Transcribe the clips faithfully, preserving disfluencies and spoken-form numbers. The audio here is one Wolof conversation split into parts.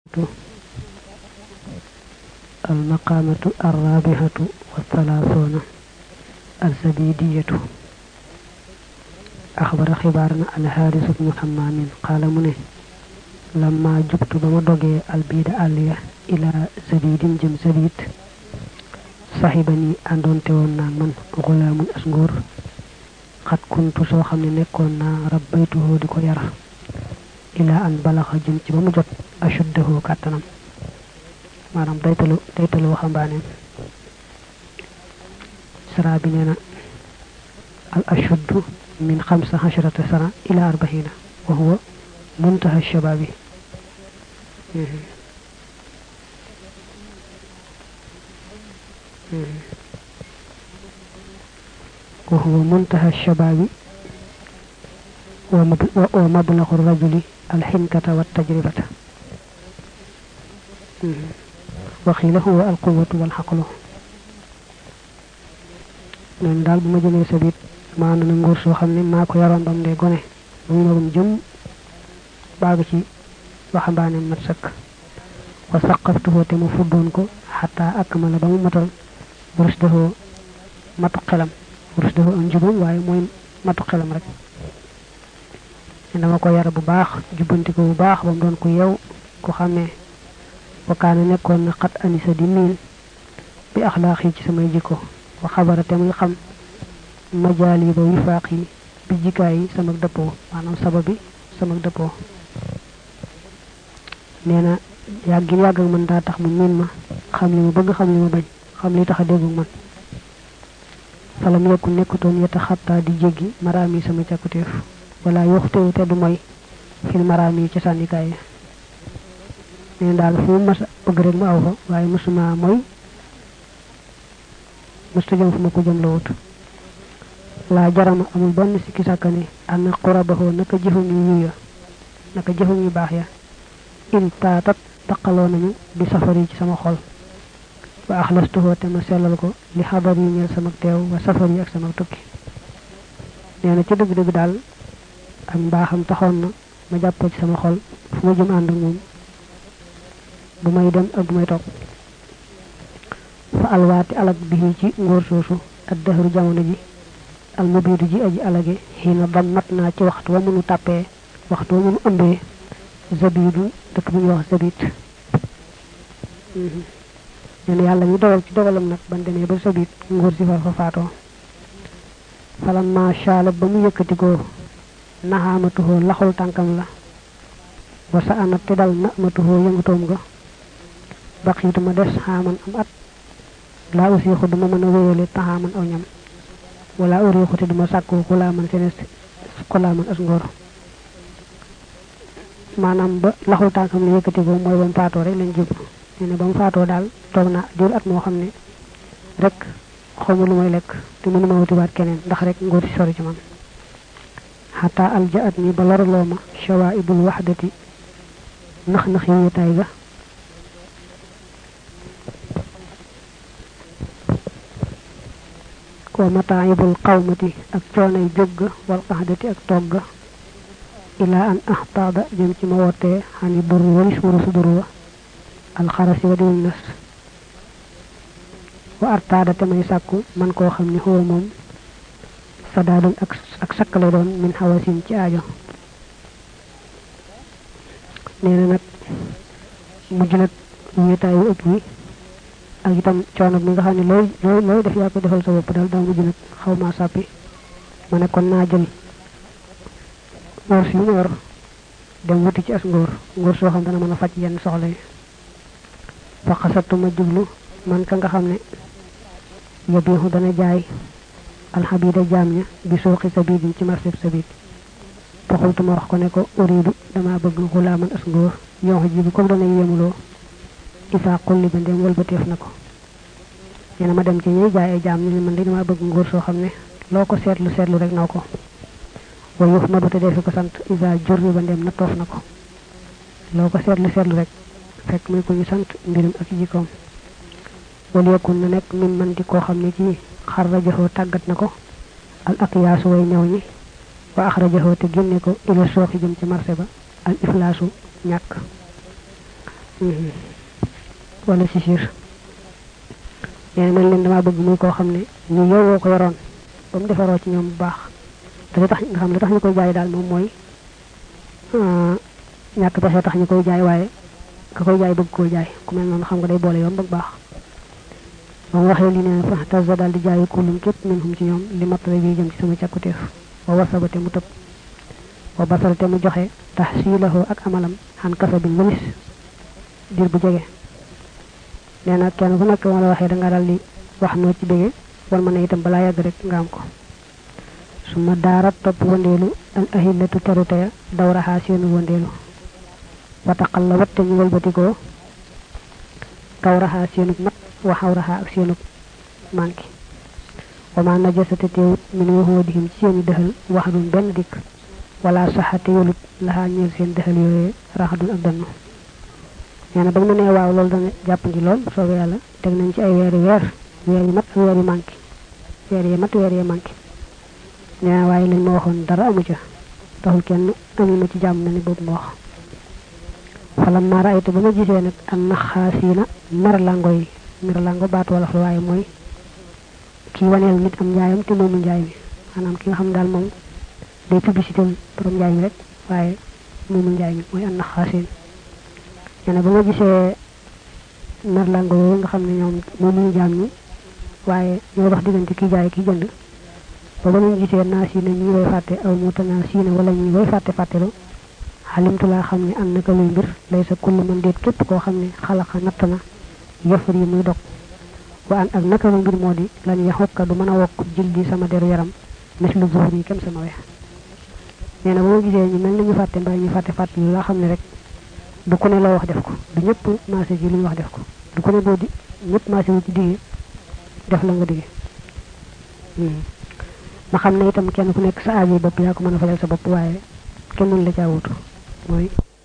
المقامة الرابعة والثلاثون الزبيدية. أخبر خبارنا الحارث بن حمام قال منه لما جبت بما دوغي البيد عليا إلى زبيد جم زبيد صاحبني أندون تيوون ناك من غلام أسغور قد كنت سو خامني نيكون نا ربيته ديكو يار إلى أن بلغ جم ci bamu jot ashuddahu katanam manam daytalu daytalu waxambaane sara bi neena al ashuddu min خمسة عشر سنة إلى أربعين وهو منتهى الشباب. وهو منتهى الشباب ومبلغ الرجل الحنكة والتجربة. وقيل هو القوة والحقل. من دال بما جمي سبيت ma na ngor so xamni mako yaron bam de gone muy magum jëm baag ci waxambaane mat sak wa saqaftuhu te mu fuddon ko hatta akmala bamu matal burusdahu matu xelam burusdahu am jubum waye moy matu xelam rek dama ko yar bu baax jubanti ko bu baax bam don ko yew ko xamé wa kana nekkon na xat anisa di min bi akhlaqi ci samay jikko wa khabara te muy xam majali ba wifaqi bi jikaay sama depo manam sababi sama depo neena yag yag ak man da tax mu min ma xam li mu bëgg xam li mu bañ xam li taxa déggu man falam yakku nekkutoon yata xatta di jéggi marami sama càkkuteef wala yoxte te du moy fil marami ci sandikaay neen daal fu mas bëgg rek ma aw fa waaye musuma moy musta jëm fu ma ko jëm la wut la jarama amul benn sikki sakane an qurabahu naka jëfum yu ya naka jëfum yu baax ya in taatat taqaloo nañu bi safari ci sama xol wa akhlastuhu te ma sellal ko li xabar yi ñeel sama teew wa safari ak sama tukki neena ci dëgg dëgg daal ak mbaaxam taxoon na ma jàpp ci sama xol fu ma jëm ànd ak moom bu may dem ak bu may toog fa alwaati alak bi ci ngóor soosu ak dahru jamono ji al mubidu ji aji alage hina dammatna ci waxtu wa mënu tapé waxtu wa mënu ëmbé zabidu dëkk bi wax zabit ñene yalla ñu dogal ci dogalam nak ban démé ba zabit ngor ci fa faato falam ma shala ba mu yëkëti ko nahamatuhu laxul tankam la wa sa anat te dal namatuhu yëngutom ga baqitu ma dess haman am at la aussi xuduma mëna wéyele tahaman aw ñam wala uri xuti duma sakku kula man senes kula man as ngor manam ba laxul tankam li yëkëti go moy bam faato rek lañ jub ñene bam faato dal tok na dir at mo xamne rek xamu lu may lek te mënu ma wuti waat keneen ndax rek ngor ci sori ci man hatta aljaatni balarloma shawaibul wahdati nax nax yi tay ga wa mata'ibul qawmati ak cionay jogga wal qahdati ak togga ila an ahtada jëm ci ma wote hani bur wali suru suduru al kharasi wa dun nas wa artada tamay sakku man ko xamni ho mom sadadun ak ak sakale don min hawasin ci aajo neena nak mujj nak wéetaayu ëpp wi ak itam coono mi nga xamni loy loy loy def yaa ko defal sa bopp dal da mujj nak xawma sappi mané kon na jël ngor ci ngor dem wuti ci as ngor ngor so xam dana mëna fajj yenn soxla yi fa xasatu ma jublu man ka nga xamne yabihu dana jaay al habida jamnya bi suqi sabid ci marché sabid fa xultu ma wax ko ne ko uridu dama bëgg gulaman as ngor yow ji bi ko dana yemulo isa qulli ba dem wal ba teef nako ñena ma dem ci ñi jaay ay jaam ñu man di dama bëgg ngor so xamne loko sétlu sétlu rek nako wa yuhmadu te def ko sant isa jurri ba dem na tof nako loko sétlu sétlu rek fekk muy ko ñu sant mbirum ak jikom wal yakun na nek min man di ko xamne ci xarrajahu tagat nako al aqyas way ñew ñi wa akhrajahu te genné ko ila soxi jëm ci marché ba al iflasu ñak wala sisir nee man leen dama bëgg muy koo xam ne ñu yow ko yoroon ba mu defaroo ci ñoom bu baax te tax nga xam ne tax ñu koy jaay daal moom mooy ñàkk pexe tax ñu koy jaay waaye ka koy jaay bëgg koo jaay ku mel noonu xam nga day boole yoon bëgg baax ba mu waxee li ne fa tasa daal di jaay kulum képp min hum ci ñoom li mattale bi jëm ci sama càkkuteef wa wasabate mu tëb wa basalte mu joxe tahsilahu ak amalam xan kasa bi mënis dir bu jege nee na kenn ku nekk ma la waxee da nga daal di wax noo ci bége wal ma ne itam balaa yàgg rek nga am ko suma daarat topp wëndeelu al ahillatu terute ya dawraxaa seenu wëndeelu wataqal la watte ñu walbatikoo kawraxaa seenug mat waxawraxaa ak seenug manki wama najasate teewut min waxoo dihim ci seeni dëxal waxadun benn dikk wala saxate yolut laxaa ñeel seen dëxal yooyee raxadun ak dannu nee na ba mu nee waaw loolu dana jàppandi lool soobee yàlla teg nañ ci ay weeri weer weer yi mat ak weer yi manki weer yi mat weer yi manki nee na waaye lañ ma waxoon dara amu ca taxul kenn amu ma ci jàmm na ni boobu ma wax falam ma raaytu ba ma gisee nag am naxaasiina merlango yi merlango baat wala fa waaye mooy kii waneel nit am njaayam te moomu njaay mi maanaam ki nga xam daal moom day publicité borom njaay mi rek waaye moomu njaay mi mooy am naxaasiin nee na ba ma gisee merlango yooyu nga xam ne ñoom moomuñu jaam ñi waaye ñoo dox diggante kii jaay kii jënd ba ba ñu gisee naa si ne ñi way fàtte aw muuta naa si ne wala ñi way fàtte fàttelu xalimtu laa xam ne am na ka luy mbir lay sa kullu man déet képp koo xam ne xalaqa natt na yëfar yi muy dog wa an ak naka la mbir moo di lañ yaxukka du mën a wokk jildi sama deru yaram mis lu zuhur yi kem sama wex nee na ba ma gisee ñu mel ni ñu fàtte mbaa ñu fàtte fàttelu laa xam ne rek du ku ne loo wax def ko du ñëpp maase ji lu ñu wax def ko du ku ne boo di ñëpp maase wu ci digee def la nga digee ma xam ne itam kenn ku nekk sa aaji bopp yaa ko mën a fajal sa bopp waaye kenn mën la caa wutu mooy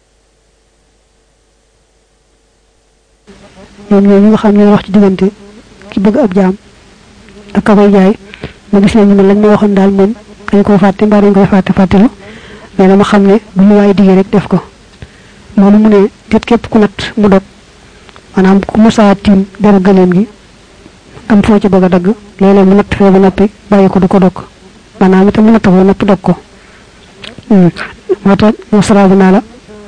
ñoom ñooñu nga xam ne wax ci diggante ki bëgg ab jaam ak ka koy jaay ma gis ne ñu man lañ ma waxoon daal moom dañ koo fàtte mbaa dañ koy fàtte fàttelu mais na ma xam ne bu lu waaye digee rek def ko loolu mu ne déet képp ku natt mu dog maanaam ku mësaa tiim deru gëleem gi am foo ci bëgg a dagg léeg-léeg mu natt fee ba noppi bàyyi ko du ko dog maanaam itam mu natt ko napp dog ko moo tax mo saraabu naa la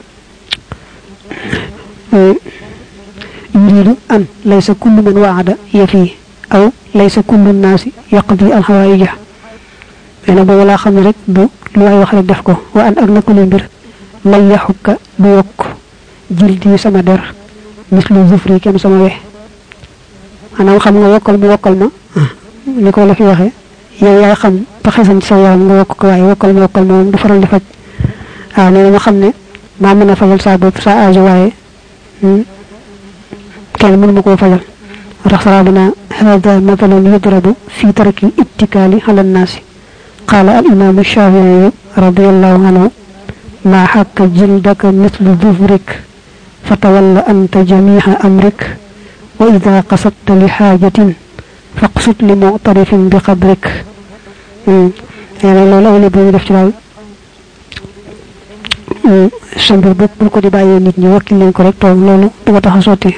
yuridu an laysa kullu man waada yafi aw laysa kullu naasi yaqdi al hawaija ena bo wala xam rek du lu way wax rek def ko wa an ak nakul mbir lay yaxukka du yok jildi sama der mislu zufri kem sama we anam xam nga wokal mu wokal ma ni ko la fi waxe yow yaay xam taxasan sa yaram nga wokk ko way wokal mo wokal mom du faral di faj ah nee ma xam ne maa mën a fajal sa bopp sa aajo waaye kenn mënu ma koo fajal tax sarabuna hada mathalun yudrabu fi tarki ittikali ala an-nas qala al-imam ash-shafi'i radiyallahu anhu ma hakka jildaka mithlu dhufrik fatawalla anta jami'a amrik wa idha qasadta li hajatin faqsud li mu'tarifin bi qadrik yana lolu la bu def ci dal sambir bu bu ko di baye nit ñi wakil leen ko rek tok lolu du ko taxa soti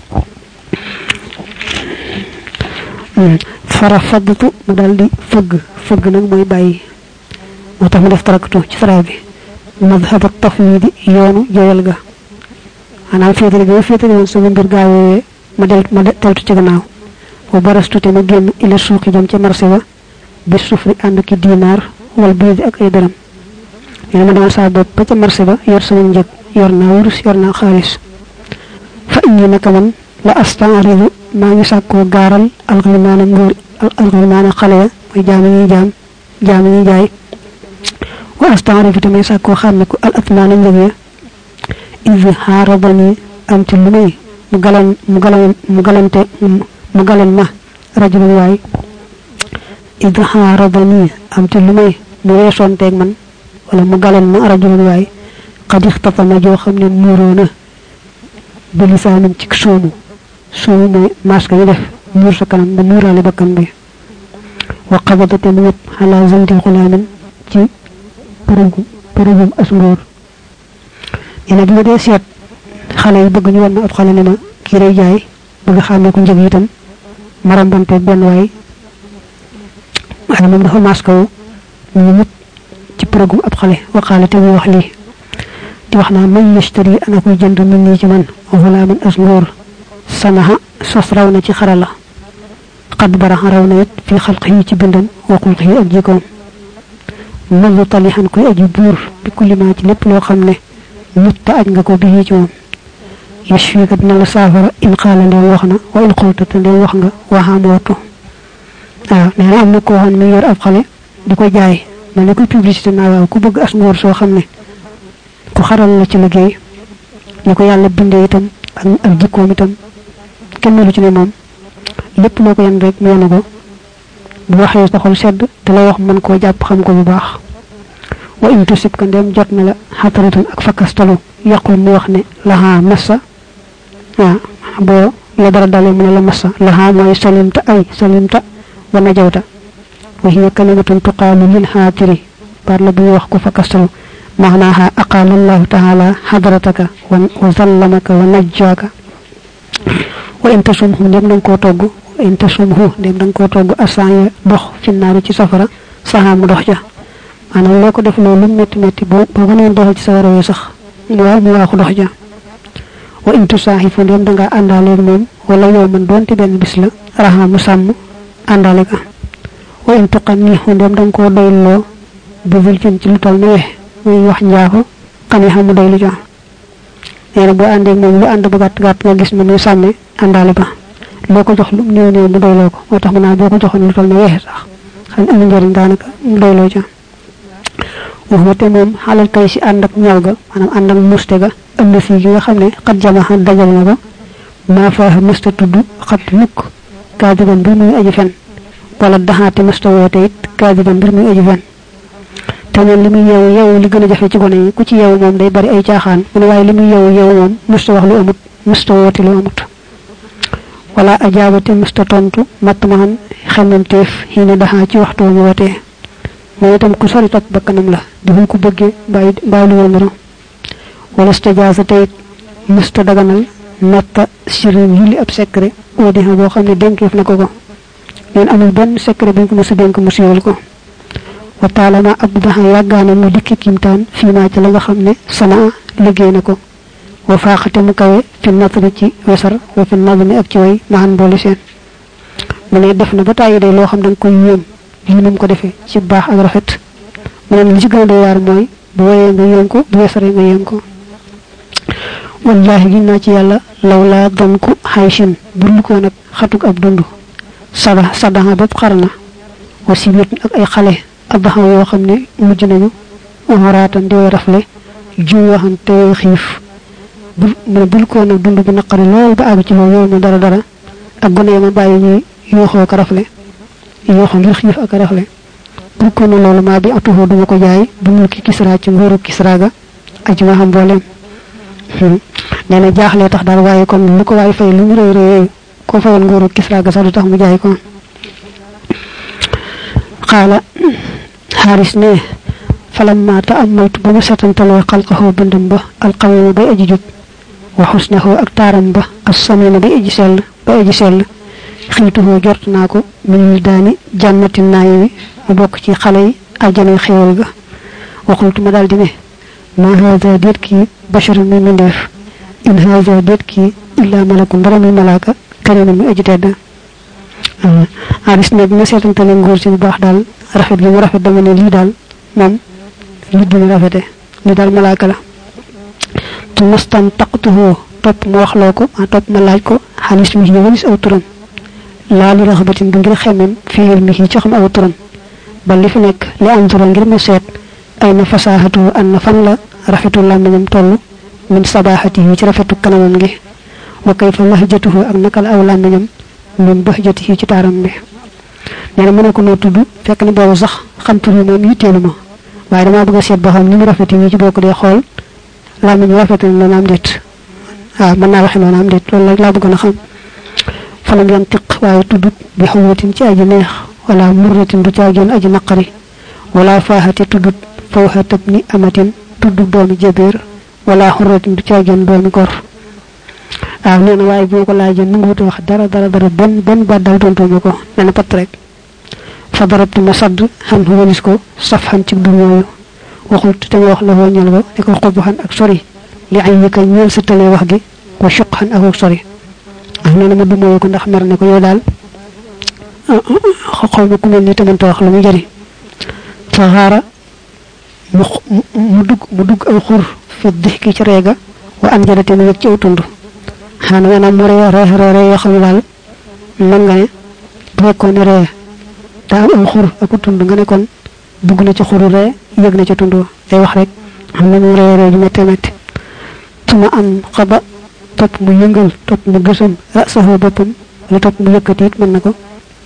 fara fadtu mu daldi feug feug nak moy baye motax mu def taraktu ci sara bi madhhab at-tafwid yoonu joyal ga ana féetale ga féetale won sama mbir gaawé ma del ma teltu ci gannaaw wa barastu te ma genn ila suuqi jam ci marché ba bi sufri and ki dinar wal baydi ak ay daram ina ma dama sa bop ba ci marché ba yor sama njëg yor na wurus yor na xaalis fa inni naka man la asta'ridu ma ngi sakko garal alghilmana ngor alghilmana xale moy jaam ñi jaam jaam ñi jaay wa asta'ridu tamay sakko xamne ko al atmana ngëye iz harabani am ci lumay mu galan mu galan mu galante mu galan ma rajul way iz harabani am ci lumay mu wesonte ak man wala mu galan ma rajul way qad ikhtatama jo xamne murona bi lisanam ci soomu soomu moy maska yi def mur sa kanam ba murale bakam bi wa qabadata min ala zanti khulamin ci peregu peregu asngor ina bi de set xale yi bëgg ñu won ab xale ne ma kii day jaay bëgg xàmmee ko njëg itam marambante benn waay waaye moom dafa maskaw ñu ñëpp ci programme ab xale waxaale te muy wax lii di wax naa man yashtari ana koy jënd min nii ci man wala man asnóor sanaha sos raw na ci xarala xad baraxa raw na it fi xalq yi ci bindam waxul yi ak jikkoom mënu talixan koy aji buur bi kulima ci lépp loo xam ne nit ta aj nga ko bi ci moom yashfika dina la saafara in xaala ndeen wax na wa in xulta te ndeen wax nga waxaamootu waaw nee na am na koo xam ne yor ab xale di ko jaay mel ne koy publicité naa waaw ku bëgg as ngóor soo xam ne ku xaral la ci liggéey ni ko yàlla bindee itam ak ak jikkoom itam kenn melu ci ne moom lépp loo ko yan rek mu yenu ko bu waxee sa xol sedd te lay wax mën koo jàpp xam ko bu baax wa in tusib ka ndem jot na la xataratun ak fakkastalu yaqul mu wax ne laha massa waaw boo la dara dalee mu ne la massa laha mooy salimta ay salimta wa najawta wa hiya kalimatun tuqaalu lil xaatiri par la bu wax ko fakkastalu maanaaha aqaala allahu taala xadrataka wa zallamaka wa najjaaka wa in tasumhu ndem danga koo togg wa in tasumhu ndem danga koo togg asaaya dox fi naari ci safara saxaa mu dox ja maanaam loo ko def loolu métti métti boo boo ko neen doxal ci sawara wi sax mu waa mu waaxu dox ja wa in tusaaxifu ndem dangaa àndaaleeg moom wala yow man doonte benn bis la raxaa mu sàmm àndaale ka wa in tuqannihu ndem danga koo doyloo bi vulcin ci lu tal ne wex muy wax njaaxu xani xam mu doylu ja nee na boo àndeeg moom lu ànd ba gàtt gàtt nga gis na muy sàmme àndaale ba loo ko jox lu néew néew mu doyloo ko moo tax mu naa boo ko joxoon lu tal ne wexe sax xam amul njëriñ daanaka mu doyloo ja waxuma te moom xalal kay si ànd ak ñaw ga maanaam ànd ak muste ga ënd fii gi nga xam ne xat jamaxa dajal na ko maa faaxa musta tudd xat mukk kaadiban mbir muy aji fen wala daxaate musta woote it kaadiban mbir muy aji fen te moom li muy yeewu yeewu li gën a jafe ci gone yi ku ci yeewu moom day bari ay caaxaan mu ne waaye li muy yeewu yeewu moom musta wax lu amut musta woote lu amut wala ajaabate musta tontu matt maxan xemmemteef xii ne daxaa ci waxtu mu wootee moom itam ku sori topp bakkanam la daful ko bëggee bàyyi bàyyi lu wëndaro wala stajaasa tayit musta daganal natta sirin yulli ab secret audition boo xam ne dénkeef na ko ko neen amul benn secret buñ ko mos a dénk mu siiwal ko wa taalama ab daxa yàggaana mu dikki kimtaan fii maa ci la nga xam ne sanaa liggéey na ko wa faaxate mu kawe fi natri ci wesar wa fi nadmi ak ci way maxan boole seen mu ne def na ba tàyyi day loo xam da nga koy yéem lii ni mu ko defee ci baax ak rafet mu ne li ci gën a doy waar mooy bu woyee nga yéem ko bu wesaree nga yéem ko wallahi gin naa ci yàlla law laa don ku xayshin burlu ko nag xatuk ab dund sada sadaxa bépp xar na wa sibit ak ay xale abaxa yoo xam ne mujj nañu xoraatan di way rafle jiw waxan te way xiif bu mu ne bul ko nag dund bu naqari lool ba àgg ci loolu yow ma dara dara ak gone ya ma bàyyi ñuy yooxoo ko rafle yooxoo ngir xiif ak rafle bul ko na loolu maa bi atuhoo duma ko jaay bu mul ki kisra ci nguuru kisra ga ak ci ma xam mbooleem nee na jaaxlee tax daal waaye kon lu ko waay fay lu mu rëy rëy ko fayoon nguuru kisra ga sax du tax mu jaay ko xaala xaaris ne falamma ta'ammaltu ba mu setantaloo xalqahu bindam ba alqawima bay aji jub wa xusnahu ak taaram ba assamina bay aji sell bay aji sell xiituhoo jort naa ko min daani jànnati naayi wi mu bokk ci xale yi aljanay xéewal ga waxultu ma daal di ne ma haza déet kii basharun mi mindeef in haza déet kii illa malakun dara mi malaaka karimun mi aji tedd xaaris ne bi ma seetantale ngóor si bu baax daal rafet gi mu rafet dama ne lii daal moom nit bu ñu rafete lii daal malaaka la tu mastan taqtuhu topp ma waxloo ko ma topp ma laaj ko xaalis mi walis aw turam laa li raxabatin bu ngir xemem fii mi ci xam aw turam ba li fi nekk li anzura ngir ma seet ay na fasaxatu an na fan la rafetu làmmiñam toll min sabaxatihi ci rafetu kanamam gi wa kayfa lahjatuhu ak naka la aw làmmiñam min bahjatihi ci taaram bi nee na mu ne ko noo tudd fekk ni boobu sax xam tur yi moom yitteelu ma waaye damaa bëgg a seet ba xam ni mu rafeti yi ci boo ko dee xool làmmiñ rafetu noonu am déet waaw mën naa waxe noonu am déet loolu laa bëggoon a xam falam yantiq waaye tuddut bi xawatin ci aji neex wala murratin du caageen aji naqari wala faaxati tuddut fawxatab ni amatin tuddut doomi jabéer wala xurratin du caageen doomi gor ah neena way bu ko laaje nu ngi wax dara dara dara ben ben ba dal tontu mako neena pat rek fa darabtu masad han walis ko safhan ci dum yoyu waxul te wax la ho ñal ko diko xobhan ak sori li ay ñi kay ñeel sa tale wax gi ko shukhan ak sori ak neena ma dum ko ndax mer ne ko yow dal xaw ma ku mel ni tamit wax lu mu jari fa xara mu dug mu dug ay xur fi dihki ci reega wa anjalati mu yek ci utundu xana wena mu re re re re yo xam dal man nga ne bu ko ne re da am xur ak utundu nga ne kon dug na ci xuru re yeg na ci tundu day wax rek am na mu re re ju metti metti tuma am xaba top mu yëngal top mu gësum rasahu bopum la top mu yëkati it man nako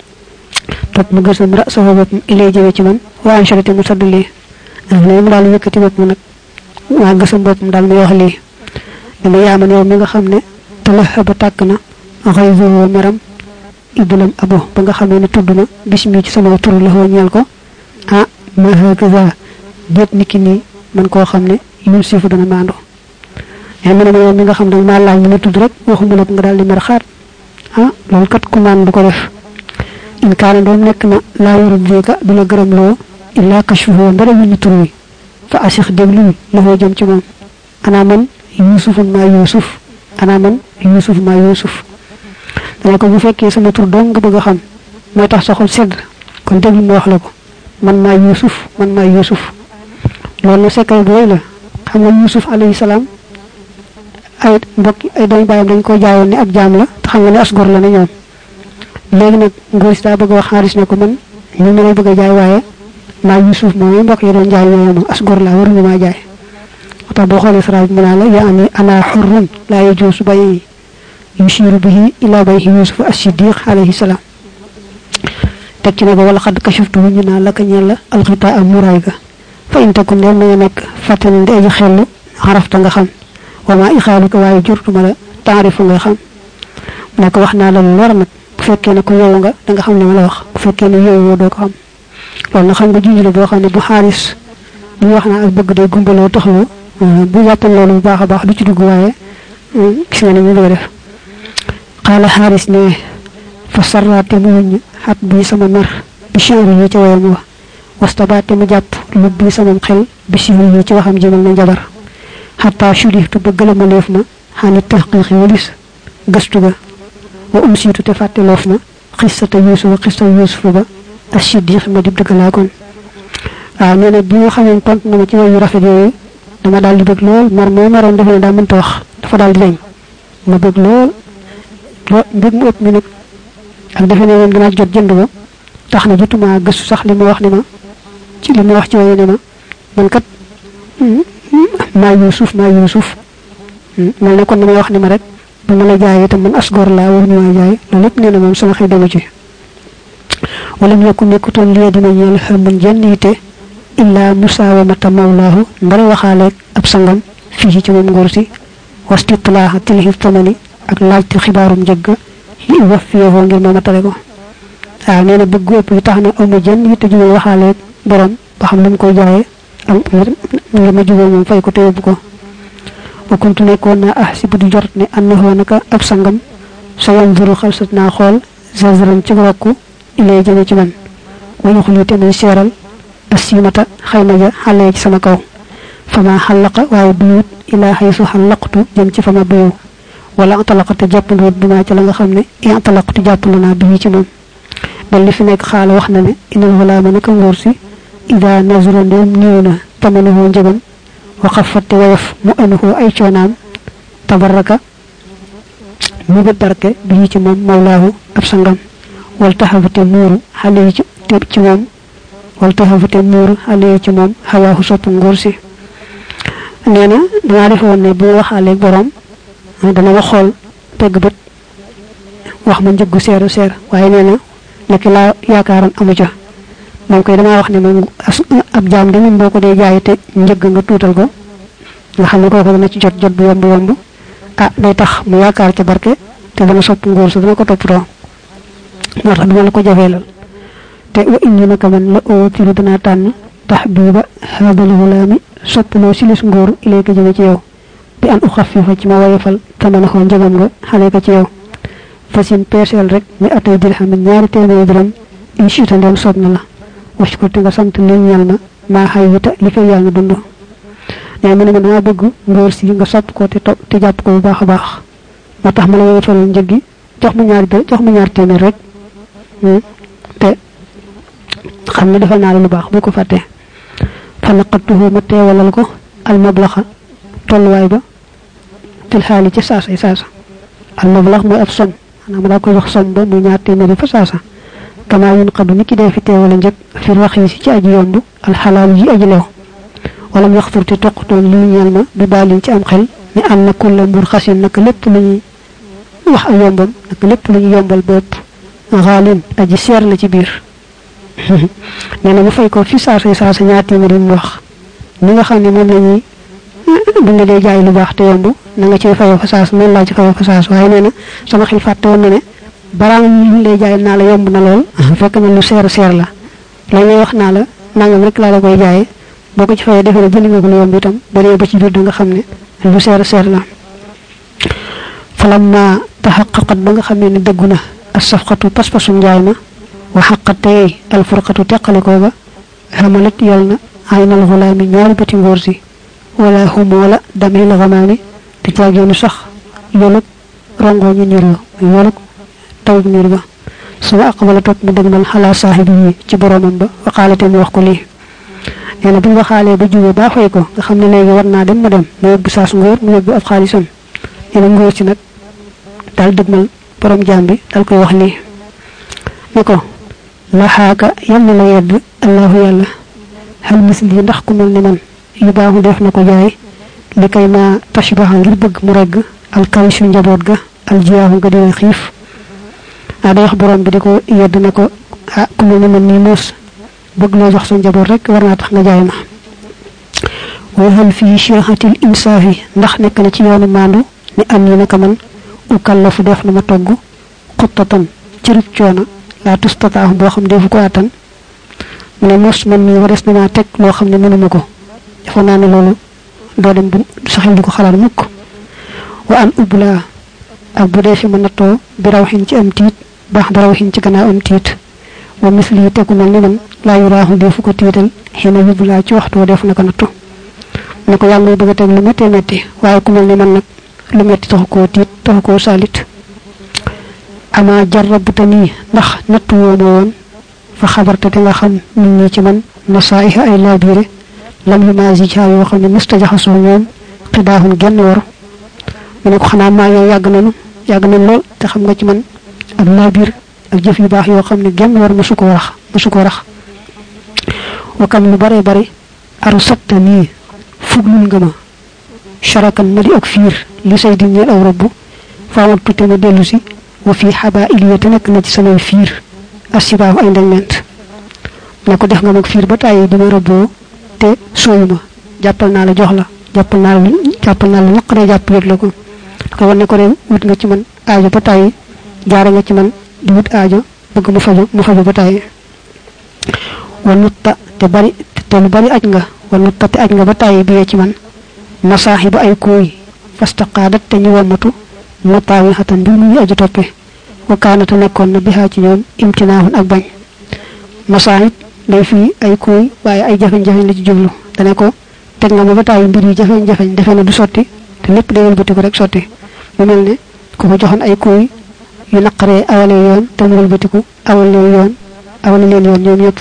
top mu gësum rasahu bopum ilay jëme ci man wa anshalati mu saddali lay mu dal yëkati bopum nak wa gësum bopum dal mu wax li dama yaama yow mi nga xamne talahaba takna ghayzu meram idulam abo ba nga xamne ne tudduna bismi ci sama turu la ho ñal ko ah ma hakaza det niki ni man ko xamne yusuf dana mando ya man yow mi nga xamne ma laaj ni tudd rek waxuma nak nga dal di mer xaar ah lol kat ku man du ko def in kaana doon nek na la yurdika dula gërem lo illa kashfuhu ndara ñu turu fa asikh deglu la ho jëm ci mom ana man yusuf ma yusuf ana man yusuf ma yusuf dana ko bu fekke sama tur dong nga bëgg xam moy tax sa xol sedd kon deglu mo wax la ko man ma yusuf man ma yusuf lolu sekal boy la xam nga yusuf alayhi salam ay mbokk ay doy bayam dañ ko jaayoon ni ab jaam la te xam nga ni asgor la ne ñoom legi nak ngor sta bëgg wax xaalis ne ko man ñu ma lay bëgg jaay waaye ma yusuf mo mbokk yi doon jaay ñoom asgor la waru ma jaay ta bo xolé saraaj mu la yaani ana hurrun la yajus bay yushiru bihi ila bayhi yusuf as-siddiq alayhi salam tekki na wala xad kashaftu ñu na la ka ñella al ghita murayga fa in takun dem nga nek fatan de ay xel arafta nga xam wa ma ikhaluka wa jurtuma la ta'rifu nga xam nako wax na la lor nak bu fekke ne ko yow nga da nga xam ne la wax bu fekke ne yow do ko xam loolu xam nga juñu la bo xam ne bu haris bu wax na ak bëgg day gumbalo taxlu bu yappal lolu bu baaxa baax du ci dugg waye gis nga ni ñu def qala haris ne fa sarrate muñ hat bi sama mer bi shawri yi ci wayam wa wastabate mu japp lu bi sama xel bi shawri yi ci waxam jëmal na jabar hatta shuriftu bëggal ma leef ma hani tahqiqi walis gastu ga wa umsitu te fatte loof na qissata yusuf qissa yusuf ba as-siddiq ma dib dëgala kon ah neena bi nga xamne tont na ma ci wayu rafet yoy dama dal di bëgg lool mar mo maron def na da mën ta wax dafa dal di dañ ma bëgg lool lo bëgg mu ëpp mi nak ak defe ne mom dina jot jënd ba tax na jotuma gëstu sax li ma wax ni ma ci li ma wax ci wayu ne ma man kat ma yusuf ma yusuf mel ne kon dama wax ni ma rek bu ma la jaay itam man asgor la war ñu jaay lo lepp neena mom sama xey dama ci wala ñu ko nekkuton li dina ñeel xamul jannite illa musawamata mawlahu ndara waxale ab sangam fi ci mom ngor ci wastitlaha tilhi tamani ak laajte xibaarum jëgg yi wax fi yo ngir ma matale ko ah neena bëgg ëpp yi taxna amu jën yi te ju waxale borom ba xam lu ko jaay am ngir ma jugo mom fay ko te yobbu ko wa kuntu nekkoon na ahsibu di jort ne annahu naka ab sangam sa yanzuru khalsatna xol zazran ci rokku ilay jëme ci man wa yukhli tamay seral asimata xayma ja xale ci sama kaw fama xalaqa waaye buyut ila haythu xalaqtu jëm ci fama buyu wala antalaqatu jàppandoo duma ci la nga xam ne antalaqtu jàppandoo naa bi ci moom bal li fi nekk xaala wax na ne inal walaama naka ngóor si ida nazra ndem niw na tamanuhu njëgam wa xafatte wayaf mu anuhu ay coonaam tabaraka mu ba barke bi ci moom mawlaahu ab sangam wal taxawate muuru xale ci ci moom wal taxawate muuru xale ci moom xawaahu sopp ngóor si neena dama defoon ne bu waxaale borom dana wax xol tegg bët wax ma njëggu seeru seer waaye neena nek la yaakaaran amu ca mom koy dama wax ne mom ab jaam de mom boko de jaay te njëgg nga tuutal ko nga xam ne kooku dana ci jot jot bu yomb yomb ah day tax mu yaakaar ca barke te dana sopp ngóor su dana ko toppatoo moo tax duma la ko jafeelal te wa inni naka man la oo ci dana tànn tahbiba hadal gulami soppuloo si lis ngóor ilayka jëme ci yow bi an uxafifa ci ma wayefal tamana xoo njëgam nga xale ko ci yow fasin pesel rek ni atay dirham ñaari téeméeri dërëm inchita ndem soob na la wax ko te nga sant li ñal na maa xay wita li fay yaa ngi dund ne mu ne ma dama bëgg ngóor si nga sopp ko te te jàpp ko bu baax a baax moo tax ma la yow tolal njëg gi jox ma ñaari jox ma ñaari téeméer rek te xam ne defal naa la lu baax bu ko fàttee fa naqatuhu ma teewalal ko al mablaxa tolluwaay ba til xaali ci saasa saasa al mablax mooy ab som xanaa ma daa ko jox som ba muy ñaar téeméeri fa saasa kama yun qadu niki dee fi teewale njëg fi raxiisi ci aji yomb al xalaal yi aji leew wala mu yaxtur te toqtoon li ñeel ma bi baalin ci am xel ni am na kulla mbur xasin naka lépp lu ñuy wax ak yombam naka lépp lu ñu yombal bopp xaalin aji seer la ci biir nee na mu fay ko fi saasa saasa ñaar téeméeri mu wax ni nga xam ne moom la ñuy bu nga dee jaay lu baax te yomb na nga ci fayoo fa saas noonu laa ci fayoo fa saas waaye nee na sama xel fàtte woon na ne balaa ñu lay jaay naa la yomb na lool fekk na lu seer seer la la ñuy wax naa la nangam rek laa la koy jaayee boo ko ci fayee defee ne jënd nga ko lu yomb itam ba dee ba ci biir da nga xam ne lu seer seer la falamma taxaqaqat ba nga xam ne ni dëggu na as safqatu pas-pasu njaay ma wa xaqatee al furqatu teqalikoo ba xamalat yal na aynal xulaami ñaari bëti ngóor si wala hum wala damil xamaami te jaageenu sax yoluk rongoo ñu niir ba yoluk taw niir ba sama aqbala topp mu dëgmal xalaa saaxibi yi ci boromam ba waxaalate mu wax ko lii nee na bi nga xaalee ba jubee baa fay ko nga xam ne léegi war naa dem ma dem mu yóbbu saas ngóor mu yóbbu ab xaalisam nee na ngóor si nag daal dëgmal borom jaam bi dal koy wax lii ne ko laxaaka yal na la yedd allahu yàlla xal misli ndax ku mel ni man yu baaxu def na ko jaay li kay ma tashbaha ngir bëgg mu regg alkarisu njaboot ga aljiyaahu nga dina xiif ah day wax borom bi di ko yedd ne ko ah ku mel ni man nii muus bëgg loo jox sa njaboot rek war naa tax nga jaay ma wa hal fii cheikhatil insaafi ndax nekk na ci yoonu maandu ni am yi naka man ukallafu def na ma togg xuttatan ci rib coono laa tustataahu boo xam defu ko attan mu ne mos man mii wares na maa teg loo xam ne mënuma ko dafa naa ne loolu doo dem bu saxel di ko xalaat mukk wa an ubla ak bu dee fi ma nattoo bi raw xin ci am tiit baax da raw xin ci gannaaw am tiit wa misli yi tegu mel ni man laa yu raaxu defu ko tiital xina yubla ci waxtu def na ko nattu ne ko yaa ngi bëgg a teg lu méttee métti waaye ku mel ni man nag lu métti taxu koo tiit taxu koo saalit ama jarrabta nii ndax nattu woo ma woon fa xabarta te nga xam nit ñi ci man nasaiha ay laabiire lam yu maasi caa yoo xam ne mësta jaxasoo ñoom xidaaxun genn war mu ne ko xanaa maa yow yàgg nañu yàgg nañ lool te xam nga ci man ak laabiir ak jëf yu baax yoo xam ne genn war mësu ko rax mësu ko rax wakam lu bare bari aru satta nii fuglul nga ma sharakan ma di ak fiir li say di ñeel aw rabbu faamat tutte ma dellu si wa fii xabaa iliya te nekk na ci samay fiir asibaahu ay ndegment ne ko def nga mag fiir ba tàyyi dama rëbboo te sooyu ma jàppal naa la jox la jàppal naa la jàppal naa la naqaree jàpp yëg la ko ko wan ne ko de wut nga ci man aajo ba tàyyi jaare nga ci man di wut aajo bëgg mu faju mu faju ba tàyyi wa nutta te bari te lu bari aj nga wa nutta te aj nga ba tàyyi biyee ci man masaaxi ba ay kooy fastaqaadat te ñu womatu motaawi xatan bi muy aju toppe wa kaanata nekkoon na bihaa ci ñoom imtinaahun ak bañ masaahit day fii ay kooy waaye ay jafeñ-jafeñ la ci jublu dane ko teg nga ma ba tàyyi mbir yi jafeñ-jafeñ defe na du sotti te lépp day wëlbati ko rek sotti mu mel ne ku ko joxoon ay kooy yu naqaree awale yoon te mu wëlbatiku awal leen yoon awale leen yoon ñoom ñëpp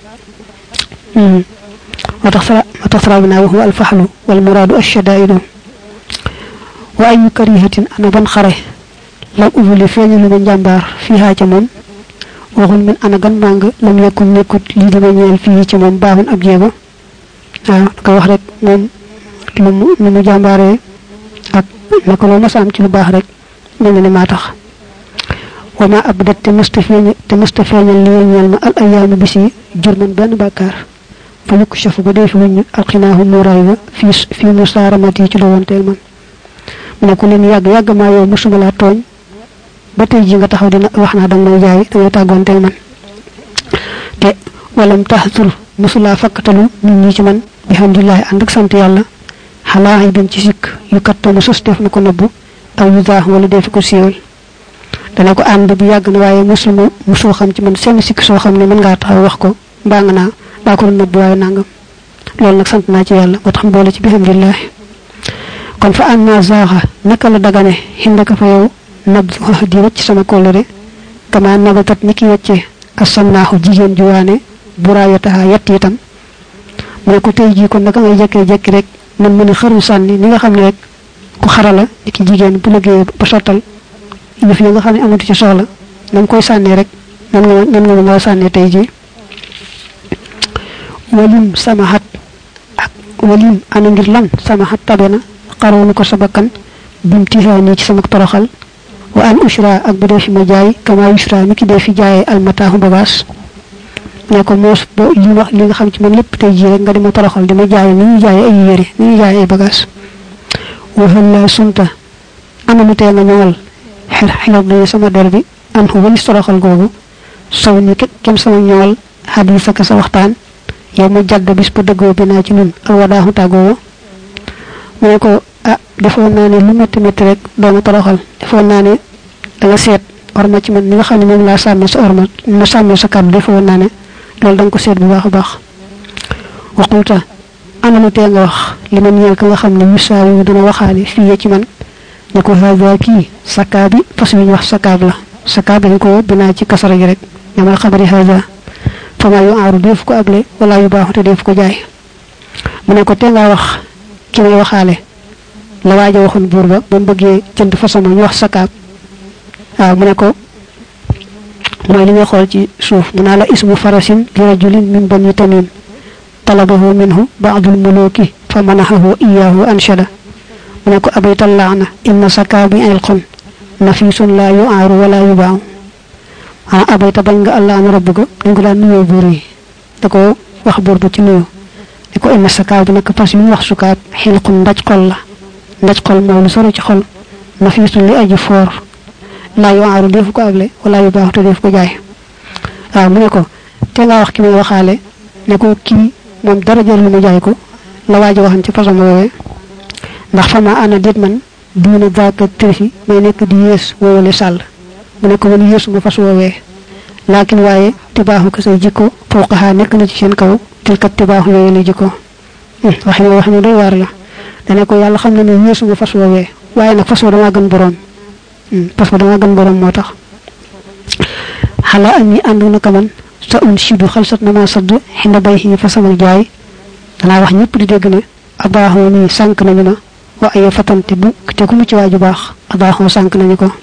moo tax sara moo tax sara bi naa waxu alfaxlu wal muraadu ashadaidu wa ayu karihatin ana ban xare lam ubuli feeñalu ma njàmbaar fii haa ca moom waxul min ana gan màng lam yekkul nekkut lii dama ñeel fii ci moom baaxun ab jéego waaw da ko wax rek moom lu mu lu mu jàmbaaree ak naka loo mas a am ci lu baax rek mel na ne maa tax wa ma abdat te mësta feeñal te mësta feeñal li ñeel ma al ayaamu bis yi jurman benn bàkkaar fa yukk chafu ba dee fi wuñu alxinaahu muuraay ba fii fii mu saaramati ci la wonteel man mu ne ko leen yàgg yàgg maa yow mësuma laa tooñ ba tey ji nga taxaw dina wax naa danga may jaay dangay tàggoonteel man te walam taxtur mësulaa fakkatalu nit ñi ci man bi hamdulillahi ànd ak sant yàlla xalaa ay dañ ci sikk yu kattanu sos def na ko nëbbu aw yudah wala def ko siiwal dana ko ànd bi yàgg na waaye musuma musoo xam ci man seen sikk soo xam ne mën ngaa taxaw wax ko mbaa nga naa daa ko nëbb waaye nangam loolu nag sant naa ci yàlla ba tax boole ci bihamdillah kon fa anna zaaxa naka la dagane xindaka fa yow nab di wacc sama kóllëre kama nabatat ni ki wacce asannaaxu jigéen juwaane buraayataha yett itam mu ne ko tey jii kon naka ngay jekkee jekki rek man mën a xëru sànni ni nga xam ne rek ku xarala ni ki jigéen bu liggéey ba sottal yëf yi nga xam ne amatu ci soxla nam koy sànnee rek nan nga nan nga nga sànnee tey jii walim samahat ak walim ana ngir lan samahat tabena xaroonu ko sa bakkan bim tihaani ci sama toroxal wa an ushra ak bu def ma jaay kama ushra mi ki def fi jaay al mataahu bagaas ne ko moos bo li wax li nga xam ci man lépp tey jii rek nga dima toroxal dima jaay ni ñu jaay ay yére ni ñu jaay ay bagaas wa hal sunta ana mu tee nga ñool xel xelal na sama der bi an hu wali toroxal googu saw ni kem sama ñool hadisa ka sa waxtaan yow ma jadd bis ba dëggoo bi naa ci nun al wadaahu tàggoo mu ne ko ah defoon naa ne lu métti métti rek doo ma toroxal defoon naa ne da nga seet orma ci man ni nga xam ne moom laa sàmmee sa orma na sàmmee sa kàddu defoon naa ne loolu da nga ko seet bu baax a baax waxulta ana lu tee nga wax li ma ñeel ka nga xam ne misaaw yi dina waxaale fii ci man ne ko haada kii sakkaa bi fas wi ñu wax sakkaab la sakkaab dañ ko binaa ci kasara gi rek ñamal xabari haada fama yu aaru def ko able wala yu baaxu te def ko jaay mu ne ko tee nga wax ki may waxaale la waaja waxoon buur ba ba mu bëggee jënd fasama ñu wax sakaab waaw mu ne ko mooy li nga xool ci suuf mu naa la ismu farasin li rajulin min bani tamim talabahu minhu ba'dul muluki fa manahahu iyyahu anshada mu ne ko abaytal laana inna sakaabi ilqun nafisun la yu'aru wala yuba'u ah abayta bañ nga allah na rabbuga dañ ko daan nuyoo buur yi da ko wax buur ba ci nuyoo ne ko inna sakaab bi nag fas yu wax sukaab xilqun ndaj xol la ndaj xol mooy lu sori ci xol nafisun li aji foor laa yu aaru def ko able wala yu baax te def ko jaay waaw mu ne ko te nga wax ki may waxaale ne ko kii moom dara jër lu mu jaay ko la waaji waxan ci façon woowee ndax fama ana déet man duuna daaka tërfi may nekk di yées woowale sàll mu ne ko man yéesu ma fas woowee laakin waaye tibaaxu ko say jikko fawqaha nekk na ci seen kaw tilkat tibaaxu yooyu la jikko waxi wax ñu doy waar la dane ko yàlla xam na ne yéesu ma fas woowee waaye nag fas wa damaa gën boroom parce que dama gën borom moo tax xala am yi ànd na ka man sa un sidu xalsat na ma sadd xinda bay xi fa sama jaay danaa wax ñëpp di dégg ne abaaxoo nii sànk nañu ma wa ay fatante bu te ku mu ci waaju baax abaaxoo sànk nañu ko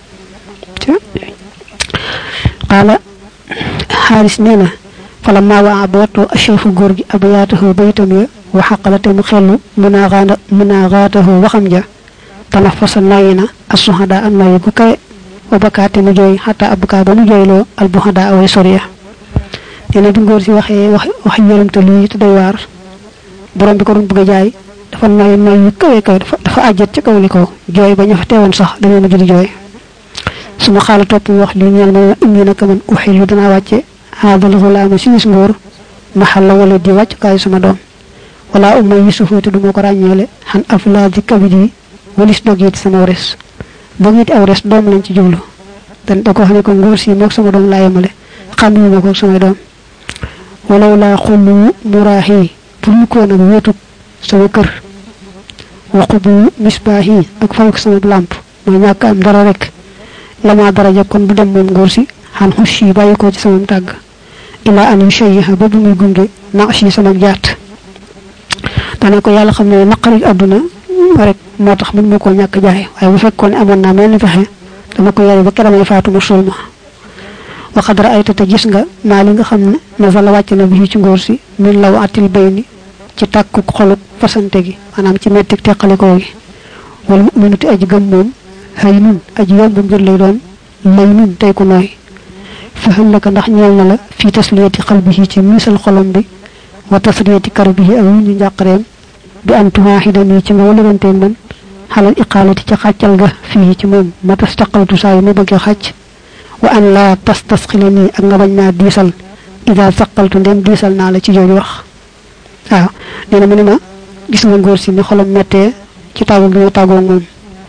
xaala xaaris nee na fala maa waa ba wattoo achefu góor gi abayaatahu baytam ya wa xaqalate mu xellu munaaxaana munaaxaatahu waxam ja tanafasa nayina asuhada an nayi bu kay wa bakati mu joy hatta abuka ba mu joylo al buhada away soriya dina bi ngor ci waxe wax wax yelam te li te doy war borom bi ko doon bëgg jaay dafa nay nay yu kawé kawé dafa ajjet ci kaw li ko joy ba ñu fa téwon sax dañu mujj di joy suma xala top wax li ñal ma indi nak man uhilu dana wacce hadal ghulam ci gis ngor mahalla wala di wacc kay sama dom wala umma yusufu te duma ko ragnelé han afladi kabidi walis dogit sama res dogit aw res dom lañ ci jublu dan da ko xane ko ngor si mok sama dom la yamale xamni mako sama dom walaw la khulu murahi pour ko na wetu sama kër wa qubu misbahi ak fayk sama lamp mo ñak am dara rek lama daraja kon bu dem mom ngor si han hushi bayiko ci sama tag ila an shayha ba bu muy gunge naqshi sama jaat dana ko yalla xamne naqari aduna rek motax mën mako ñak jaay waye bu fekkone amon na melni fexé dama ko yari ba kéramay faatu musulma wa qad ra'ayta ta gis nga ma li nga xamne nazala wacc na bi ci ngor si min law atil bayni ci takku xoluk fasante gi manam ci metti tekkaliko gi wal mu'minatu aji gam mom haynun aji yomb ngir lay doon laynun tay ko noy fa halaka ndax ñeel na la fi tasliyati qalbihi ci misal xolom bi wa tasriyati karbihi aw ñu njaqreem bi an tuwahidani ci nga wala tan man halal iqalati ci xaccal ga fi ci mom ma tastaqaltu say mu bëgg xacc wa an la tastasqilani ak nga bañ na disal ida saqaltu ndem disal na la ci joju wax waaw dina mu ne ma gis nga ngor si ni xolam metté ci tagu gi tagu mom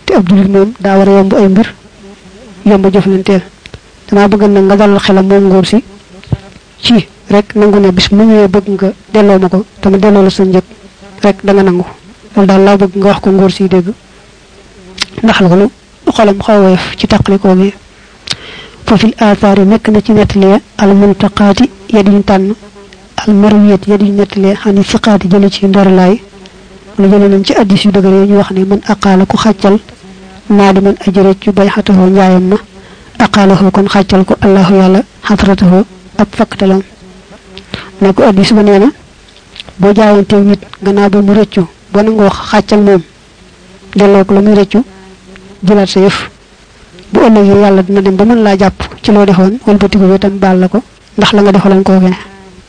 te ab julit moom daa war a yomb ay mbir yomb jëflanteel dama bëgg na nga dal xelam moom ngóor si ci rek nangu ne bis mu ñëwee bëgg nga delloo ma ko te ma delloo la sa njëg rek da nga nangu loolu daal laa bëgg nga wax ko ngóor si dégg ndax loolu xolam xaw a woyof ci tàqalikoo gi fofil aathaari nekk na ci nettalee al muntaqaati yadiñ tànn al marwiyat yadiñ nettalee xani siqaati jële ci ndorlaay lu jële nañ ci addis yu dëgër ñu wax ne man aqaala ku xàccal naa di man ajëre ci bay xataxoo njaayam ma aqaalahu kon xàccal ko allahu yàlla xatratahu ab fakkatalam ne ko addis ba nee na boo jaayanteeg nit gannaaw ba mu rëccu ba nangoo xàccal moom delloo ko la muy rëccu jëlaat sa yëf bu ëllëgee yàlla dina dem ba mën laa jàpp ci loo defoon wëlbatiku bi tam baal la ko ndax la nga defaloon koo gene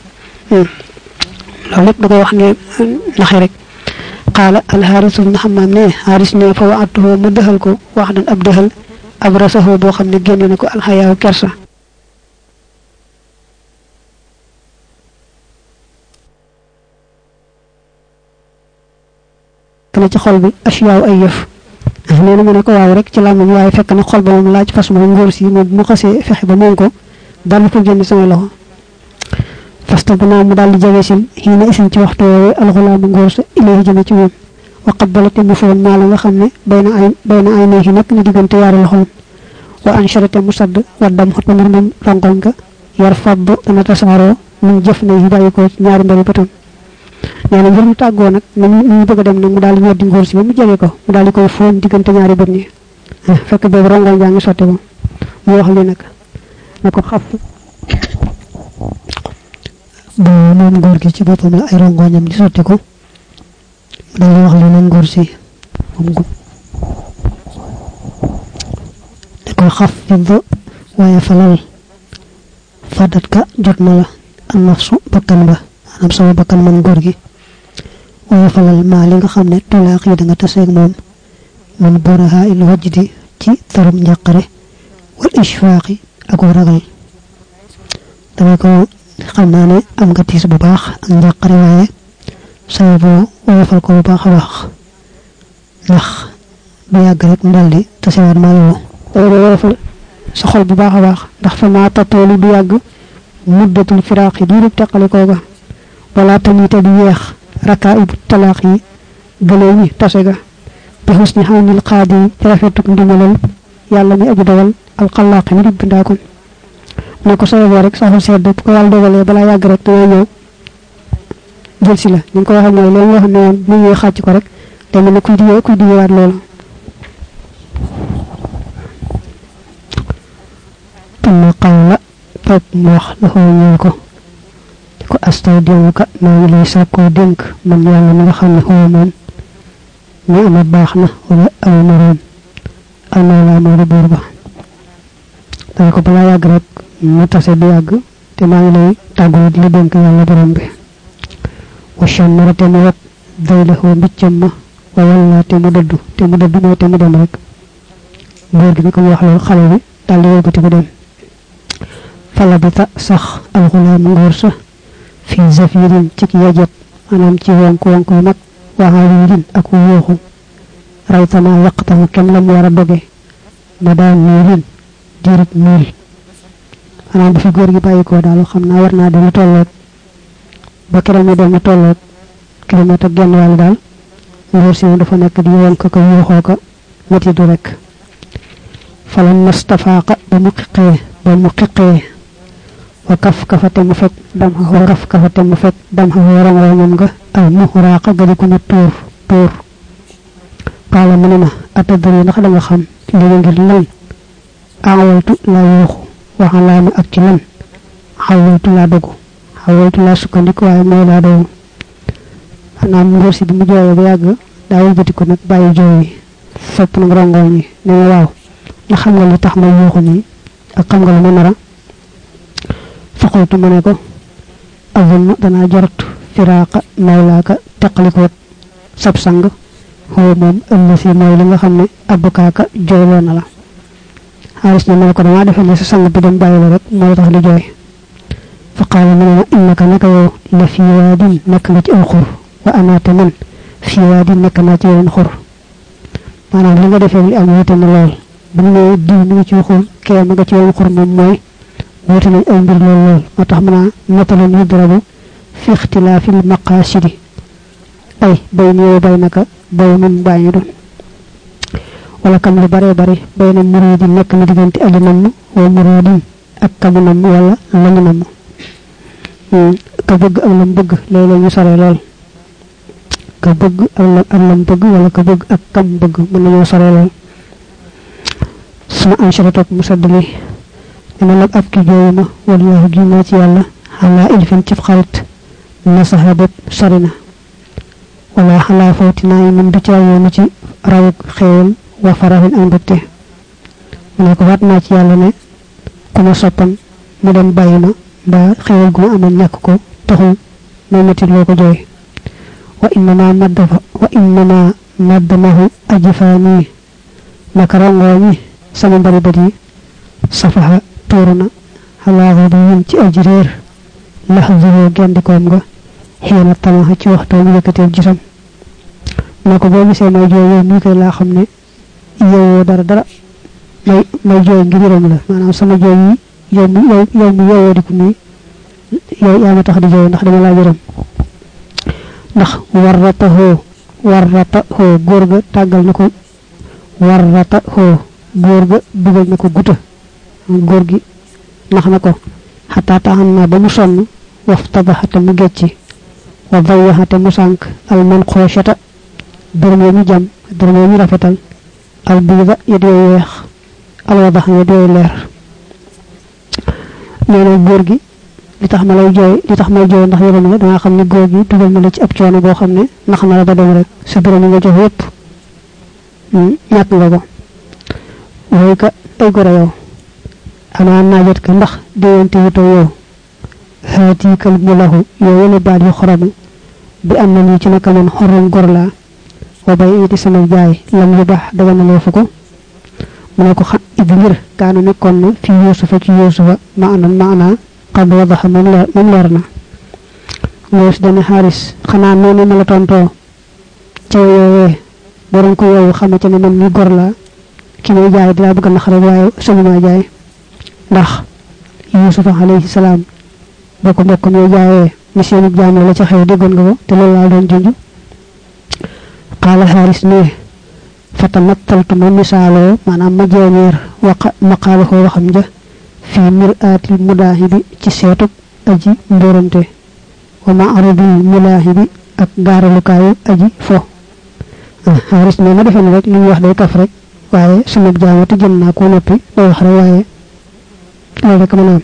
loolu lépp da koy wax ne naxi rek qaala alxaaris ibnu xammaam ne xaaris ne fa waatuhoo ma dëxal ko wax dan ab dëxal ab rasaxoo boo xam ne génne na ko alxayaaw kersa na ci xol bi asiyaaw ay yëf nee na mu ne ko waaw rek ci làmmiñ waaye fekk na xol ba moom laaj fas moom ngóor si moom bu ma xasee fexe ba moom ko dal ko génn sama loxo fasta bu naa mu daal di jege sil xii na isin ci waxtu woowee alxulaamu ngóor sa ilayhi jëme ci moom waqat bala te mu foon maa la nga xam ne bay na ay bay na ay néegi nekk na diggante yaari loxoom wa ansharate mu sadd waddam xot ba mbir moom rongoñ ka yar fabb dana tasaaroo mu jëf ne yi bàyyi ko ci ñaari mbari bëtam nee na ngir mu tàggoo nag na ñu bëgg a dem nag mu daal di weddi ngóor si ba mu jege ko mu daal di koy foon diggante ñaari bët ñi fekk boobu rongoñ jaa ngi sotti ko mu wax li nag na ko xaf ba moom ngóor gi ci boppam la ay rongoñam di sotti ko mu daal di wax li nag ngóor si moom gu da ko xaf fi waaye falal fadat ka jot na la an nafsu bakkan ba maanaam sama bakkan man ngóor gi waaye falal maa li nga xam ne tulaaq yi da nga taseeg moom man buraha il wajdi ci tarum njàqare wal ishfaaqi ak ragal dama ko xam naa ne am nga tiis bu baax ak njàqare waaye saa boo woyofal ko bu baax a baax ndax bu yàgg rek mu daldi tasewaat maa la woo woyofal sa xol bu baax a baax ndax fa maa tatoolu du yàgg muddatul firaaqi diiru teqale kooga wala tamit du yeex rakaa'ibu talaaq yi gëlee ñi tase ga bi husni xawnil qaadi ci rafetuk ndimalal yàlla mi aji dogal alxalaaqi mi di bindaakoon ne ko sayoboo rek saxul sedd bu ko yàlla dogalee balaa yàgg rek dangay ñëw jël si la ñu ngi ko waxee mooy loolu nga xam ne woon mu ñëw xàcc ko rek te mel ne kuy digee kuy digewaat loolu tuma qawla toog mu wax dafa ñëw ko ko astawdiuka maa ngi lay sàkkoo dénk man yàlla mi nga xam ne xoo moom ni ama baax na wala aw moroom almawla moo di buur ba danga ko balaa yàgg rek mu tase du yàgg te maa ngi lay tàggoo di la dénk yàlla borom bi wachan mara te mu wet daylexoo mbiccam ma wa walla te mu dëddu te mu dëddu mooy te mu dem rek góor gi bi ko wax loolu xale bi daal di wëlbati ko dem fala bi ta sax alxulaam ngóor sa fii zafirin ci ki yajet maanaam ci wonk wonk yu mag waxaawirin ak wooxu raytama yaqtamu kem lam war a doge ma daan miilin diirub miil maanaam bu fi góor gi bàyyi ko daal xam naa war naa dana tolloog ba keroog mu dem tolloog kilomètre ak genn wàll daal ngóor si dafa nekk di wonk ko wooxoo ko métti du rek falan mastafaaqa ba mu xiqee ba mu xiqee wa kaf kafate mu fekk dam xa wa kaf kafate mu fekk dam xa waram waramam nga al muxraaqa gadi ko na tuur tuur qaala mu ne ma atadri ndax da nga xam li nga ngir lan awaltu laa yuuxu waxalaama ak ci lan xawaltu laa dogu xawaltu laa sukkandiku waaye mooy laa dogu xanaa ngóor si bi mu jooyee ba yàgg daa wëlbati ko nag bàyyi jooy yi sopp nag rongoñ yi ne ma waaw ndax xam nga lu tax ma yuuxu nii ak xam nga lu ma nara faqultu ma ne ko azunnu danaa jorot firaaqa mawlaaka teqalikoot sab sang xoo moom ëllëg si mooy li nga xam ne abbukaaka jooyloo na la xaalis na ma ne ko damaa defe ne sa sang bi dem bàyyi la rek moo tax di jooy fa qaala mu ne ma innaka naka yow la fii waadin nekk nga ci aw xur wa anaate man fii waadin nekk naa ci yeneen xur maanaam li nga defee li am wute na lool bu ñu nee diw mi ngi ci xur kee ma nga ci yoonu xur moom mooy wute nañ ay mbir lool lool moo tax mën a matalun yudrabu fi ixtilaafil maqaasidi ay bay ni yow bay naka bay nun bàyyi doon wala kam lu bare bare bay na muridi nekk na diggante aji namm wa muridin ak kamu namm wala lañu namm ka bëgg ak lam bëgg léeg-léeg ñu sore lool ka bëgg ak lam ak lam bëgg wala ka bëgg ak kam bëgg mën nañoo sore lool suma anshara topp mu saddali dina lag ab ki jooyuma wala yoo gi naa ci yàlla xalaa ilfin cib xarit na saxa bopp sori na wala xalaa fawti naa yi mun du caayoonu ci rawuk xéewal wa faraxin ak mbëgte mu ne ko waat naa ci yàlla ne ku ma soppan mu dem bàyyi ma mbaa xéewal gu ma amoon ñàkk ko taxul may metti loo ko jooy wa innama maddafa wa innama maddamahu ajifaani naka rangoo ñi sama mbari bët yi safaxa tuuru na xalaa xadi yin ci aji réer lax juroo gendikoom nga xiina tamaxa ci waxtoo mu yëkkatee gisam ne ko boo gisee may jooy yow mii koy laa xam ne yow dara dara may may jooy ngir yërëm la maanaam sama jooy yi yow mi yow yow mi yow di ko nii yow yaa ma tax di jooy ndax dama laa yërëm ndax warrataxoo warrataxoo góor ga tàggal na ko warrataxoo góor ga dugal na ko guta góor gi nax na ko xataa taxam naa ba mu sonn waf tabaxate mu gecci wa dayaxate mu sànk alman xooshata dërmee mi jam dërmee mi rafetal al biida yet yooyu weex alwadax yet yooyu leer nee na góor gi li tax ma lay jooy li tax may jooy ndax yërëm la dangaa xam ne góor gi dugal na la ci ab coono boo xam ne nax na la ba dem rek sa dërëm yi nga jox yépp ñàkk nga ko wooyu ka ay gore yow amaa naajat ka ndax déwante wutoo yow xaatikal mu lahu yow yële baat yu xoromu bi am na nii ci naka man xorom gor laa wa bay iti sama jaay lam yu baax daga na leefu ko mu ne ko xam idi ngir kaanu nekkoon na fi yuusufa ci yuusufa ma anan ma ana xad wadaxa moom leer moom leer na ngoos dane xaaris xanaa noonu ma la tontoo ca yoowee borom ko yooyu xama ca ne man mi gor laa ki may jaay dinaa bëgg a nax rek waaye sañuma jaay ndax yuusufa alayhi salaam boo ko mbokkam yoo jaayee ni seenu jaamee la ca xew déggoon nga ko te loolu laa doon junj qaala xaaris ne fatamattaltu ma misaaloo maanaam ma jeeñeer waqa maqaala ko waxam ja fii miraatil mudaahibi ci seetub aji mbóorante wa maaradil mulaahibi ak gaaralukaayu aji fo xaaris ne ma defee ne rek li ñu wax day kaf rek waaye suma jaamati jëm naa ko noppi day wax rek waaye loolu rek mën a am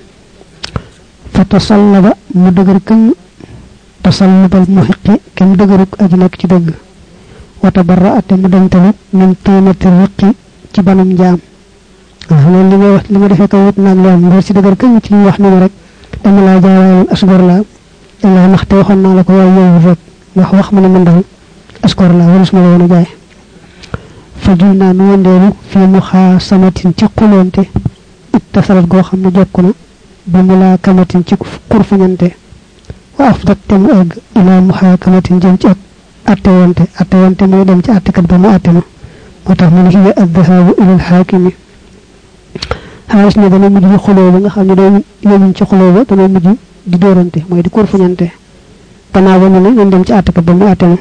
fa tasallaba mu dëgër këñ tasallabal muhiqi kenn dëgëruk aji nekk ci dëgg wata barra ate mu dañ tamit min tiimati riqi ci banam jaam loolu li nga wax li nga defee ko wut naag loolu ngir ci dëgër këñ ci li wax ni rek dama laa jaay waaye asgor laa danga nax te waxoon naa la ko waaye yow rek wax wax mu ne man daal asgor laa warus ma la woon a jaay fa jul naa nu wëndeelu fii mu xaa samatin ci xuloonte it tasarat goo xam ne jokku na bi mu laa kamatin ci kurfañante wa afdat te mu egg ilaa mu xaa kamatin jëm ci ak atte wante atte wante mooy dem ci attekat ba mu atte ma moo tax mu ne hiya addahaabu ilal xaakimi xaalis ne dana mujj di xuloo ba nga xam ne day yemuñ ci xuloo ba dana mujj di dóorante mooy di kurfañante gannaaw ba mu ne nañ dem ci attekat ba mu atte ma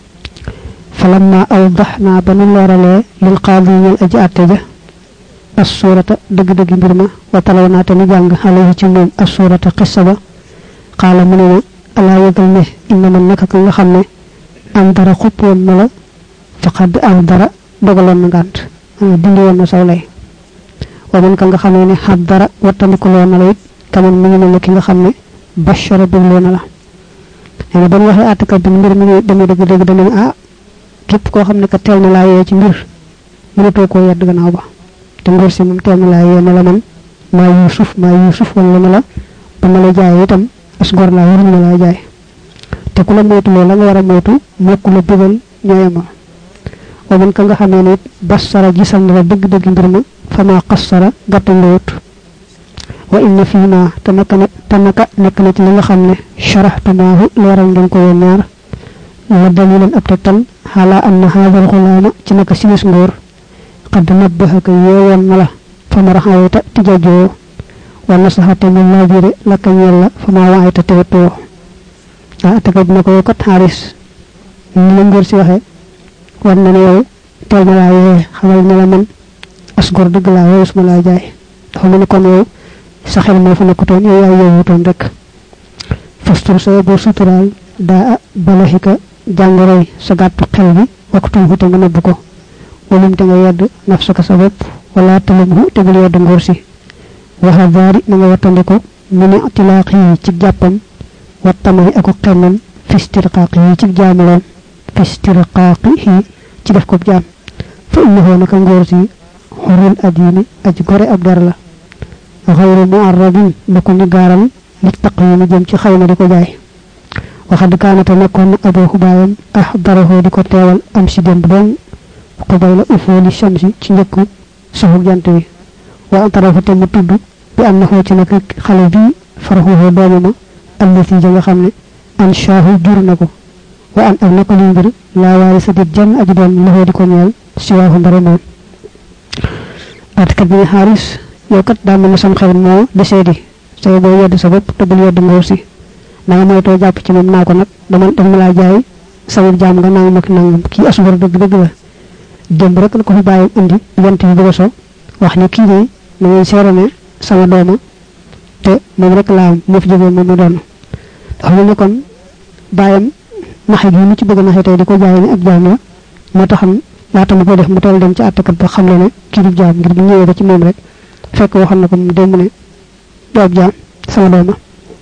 falamma awdaxnaa ba nu leeralee lil qaadi ñal aji atte ja assurata dëgg-dëgg mbir ma wa talaw naa te nu jàng alayhi ci moom assurata xissa ba xaala mu ne ma alaa yëgal ne inna man naka ka nga xam ne am dara xuppoon na la faqad am dara dogaloon na ngànt dindi woon na saw lay wa man ka nga xamee ne xab dara wattandikuloo na la it kaman mi ngi mel ne ki nga xam ne bashara bégloo na la nee na ba ñu waxee àttekat bi mbir mi ngi demee dëgg-dëgg dana ah képp koo xam ne ka teel na laa yee ci mbir mënatoo koo yedd gannaaw ba te ngor si moom teel na laa yee ne la man maa yuusuf maa yuusuf wala ne la ba ma la jaayee itam as gor laa warul na laa jaay te ku la moytu loo la nga war a moytu mokku la bëggal ñooyama wa man ka nga xamee ne it bassara gisal na la dëgg-dëgg mbir ma fa maa qassara gàttal la wut wa inna fii ma te naka ne te naka nekk na ci li nga xam ne sharaxtumaahu leeral ngeen ko yéen ñaar la dalilan ab tegtal xala anna hadha al-ghulama ci naka sinis ngor qad nabbahaka yeewon na la fa marahawta tijajo wa nasahata min labire laka yalla fa ma wa'ita teweto da takab nako ko haris ni ngor ci waxe war na yow tel na la ye xamal na la man asgor deug la yow suma la jaay dafa mel kon yow sa xel mo fa nekkuton yow yaay yewuton rek fastur sa bo sutural da balahika jangoroy sa gattu xel bi waxtu hu te nga nebb ko wolum te nga yedd nafsaka sa bopp wala talamhu te bul yedd ngor si wa hadari nga watandiko min itilaqi ci jappam wa tamay ak xemam fi istirqaqi ci jaamaloom fi istirqaqi ci def ko jaam fa innahu naka ngor si hurul adini aji gore ab dar la ghayru mu'arrabin nako ni garal li taqyim jëm ci xayma diko jaay waxad kaanata nekkoon abu hubayam ahdarahu diko teewal am si dem doon qabayla ufuli shamsi ci njëkku soxu jant wi wa antarahu te mu tudd bi annahu ci nak xale bi farahu doomama allati nga xamne an shahu jur nako wa an am nako li mbir la warisa di jan aji doon lo diko ñeel ci waxu ndara mo at ka bi haris yow kat da mëna sam xel mo desedi say bo yedd sa bopp te bul yedd ngor si na nga moy to japp ci mom nako nak dama dama la jaay sama jaam nga nang mak nang ki asbar deug deug la dem rek ko fi baye indi yent bi bëgg so wax ni ki ni na ngay sérone sama dooma te mom rek la mo fi joge mo doon xam ni kon bayam naxé gi ni ci bëgg naxé tay diko jaay ni ak jaam la mo taxam laata mu ko def mu tol dem ci attakat ba xam la ne ki du jaam ngir bu ñëwé ci mom rek fekk waxon nako mu dem ne doog jaam sama dooma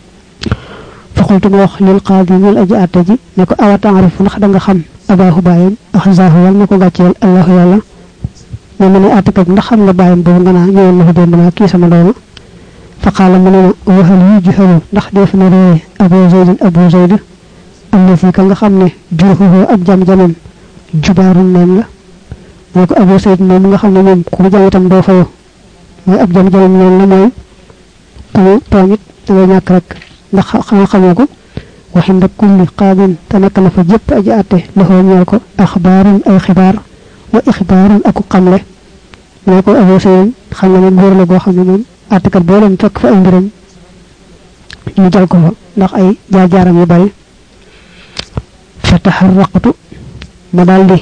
فقلت موخ للقاضي من اجي اتجي نكو اوا تعرف نخ داغا خم ابا حبايم اخزاه وال نكو غاتيل الله يالا نمني اتك نخ خم لا بايم بو غنا ñewon na dem na ki sama dooma فقال من هو هل يجهل نخ ديف نري ابو زيد ابو زيد الذي كان خمني جوهه ak jam jamam jubaru nem la nako ابو زيد mom nga xamne mom ku jang tam do fayo moy ak jam jamam non la moy ku tamit da ñak rek ndax xam xamoko waxin da kulli qadin tanakala fa jep aji até lahu ñal ko akhbarun ay xibar wa ikhbarun aku xamle nako abo sey xam nga ngor la go xamne mom até kat bo len fekk fa ay mbiram ñu jall ko ndax ay jaajaram yu bari fataharraqtu ma daldi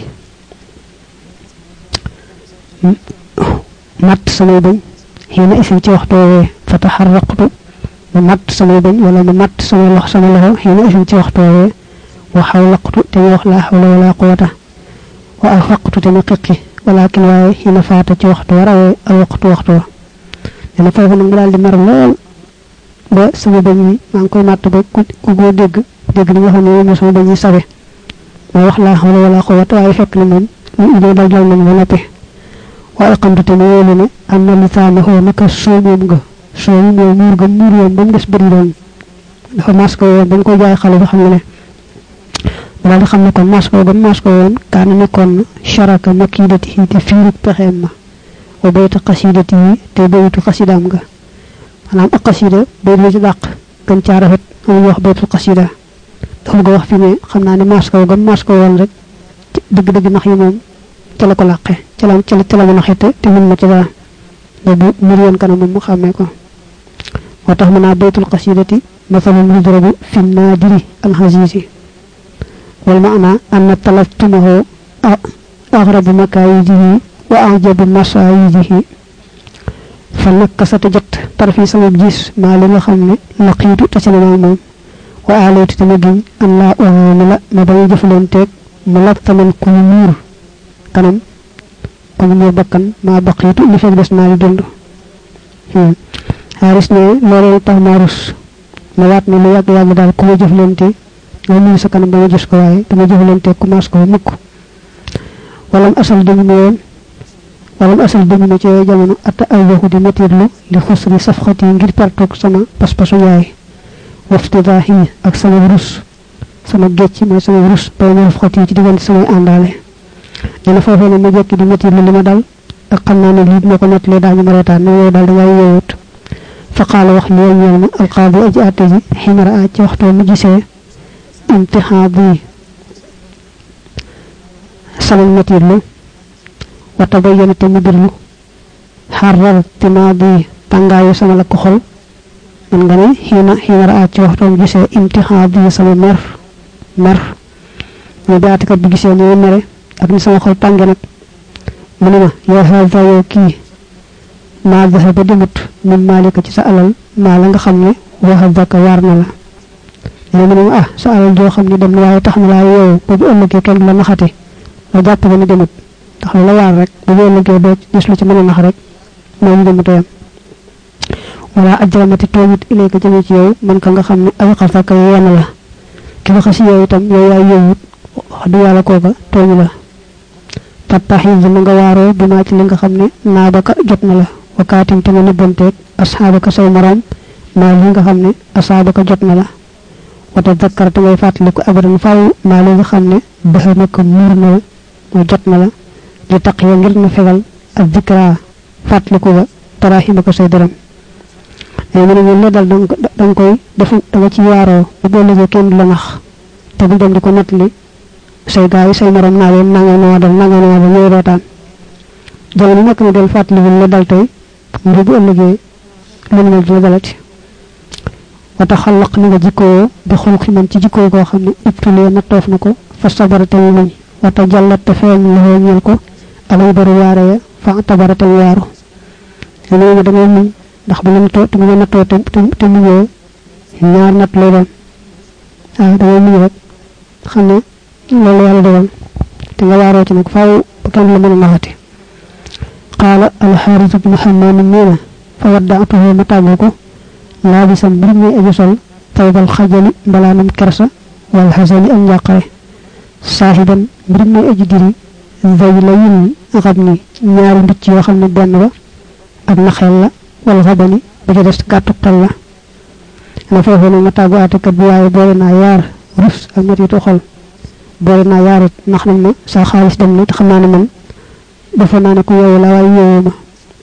mat samay bañ hina isim ci waxto fataharraqtu mat sama bañ wala ma mat sama lox sama loxo hina isim ci waxto wa hawlaqtu te wax la hawla wala quwwata wa afaqtu te naqi walakin wa hina faata ci waxto rawe al waqtu waxto dina fa ñu dal di mar lool ba sama bañ yi ma ngi koy mat ba ku go deg deg li nga xamne mo sama bañ yi sabe ma wax la hawla wala quwwata way fekk ni mom ñu do dal dal nañ ba noppé wa aqamtu te ñu ne anna lisanahu naka soomum nga so mo mur ga mur yon bam dess bari don dafa masko yon dañ ko jaay xale bi xam ne dal xam ne kon masko bam masko yon kan ne kon sharaka makidati te firu pexem ma wa bayta qasidati te baytu qasidam ga manam ak qasida bay li ci dak kan ci rafet ñu wax baytu qasida dafa go wax fi ne xamna ne masko gam masko yon rek deug deug nax yi mom ci la ko laqé ci la ci la mo naxete te mun ma ci dara bu murion kanam mu xamé ko وتح من بيت القصيدة مثلا يضرب في النادر الحزيز والمعنى أن تلفتمه أغرب مكايده وأعجب مسايده فنكست جت طرفي سمب جيس ما لما خمني لقيت تسلم الموم وأعليت تمجين أن لا أعامل مبني جفلين تيك ملطمن كل نور كنم كل نور بكن ما بقيت لفك بس ما لدندو haris ne lolé tax marus ma wat ne lu yag yag dal ku ma jëflenté nga ñu sa kanam dama gis ko waye dama jëflenté ku mas ko mukk walam asal dum ñoon walam asal dum ñu ci jamono atta ay yahudi matirlu li khusri safkhati ngir pertok sama pas pasu yaay waftidahi ak sama rus sama gecc moy sama rus bay ñu safkhati ci digal sama andalé dina fofu ne ma jekki di matirlu lima dal ak xamna ne li mako netlé dañu ma retan ne yow dal da ngay yewut فقال وخني يوم القاضي اجي اتجي حين راى وقت مجيسه امتحاضي sama metirlu wa tabayyana te mu birlu harar timadi tangayu sama la ko xol man nga ne hina hina ra ci waxtom gisee imtihadi sama mer mer ñu daati ko bi gisee ni mere ak ni sama xol tangé nak munuma ya hadha yo ki ma dhahaba dimut min malika ci sa alal ma la nga xamne wa hadaka warna la ñu mënu ah sa alal jo xamne dem waye tax na la yow bu ëllëgé kenn la naxati la japp ni demut tax la war rek bu ëllëgé do gis lu ci mëna nax rek mo ñu dem toyam wala ajramati tawit ilayka jëme ci yow man ka nga xamne ay xafaka yana la ki nga xasi yow itam yow yaay yowut du yalla koka toñu la tattahiz nga waro bima ci li nga xamne naabaka jotna la wakatim te nga bontek ashabaka say maram ma li nga xamne ashabaka jotna la wata zakkar te ngay fatlikou abadan faaw ma li nga xamne baxamako murna mo jotna la di taqiya ngir na fegal ak zikra fatlikou ba tarahimako say deram ay ñu ñu la dal dang koy def da nga ci waro bu bo legge kenn la nax te bu dem diko netli say gaay say maram na len nga no dal nga no dal ñoy rotan jamono nak na del fatli la dal tay ngi bu ëllëgé lu ñu la dalati wa takhallaq ni nga jikko bi xuluk man ci jikko go xamne ibtule na tof nako fa sabarata ñu wa tajallat tafeen lo ñel ko alay baru yaara ya fa tabarata yaaru ñu da ngay ñu ndax bu ñu to ñu na to te mu ñew ñaar nat lay doon ah da ngay ñu rek xamne lolu yalla dogal te nga waro ci nak faaw kenn la mëna naxati qala al harith ibn hammam nina fa wada'tuhu matabuko labisan birni ajsal tawbal khajali balanam kersa wal hazali am yaqare sahiban birni ajdiri zaylayn ghabni ñaari mbicc yo xamne ben ba ak naxel la wal ghabani ba ci dess gattu xel la la fofu no matabu ate kat waye boole na yar rus ak mati to xol boole na yarit nax nañ ma sa xaliss dem na te xam na ne man dafa na ne ko yow la way yow ma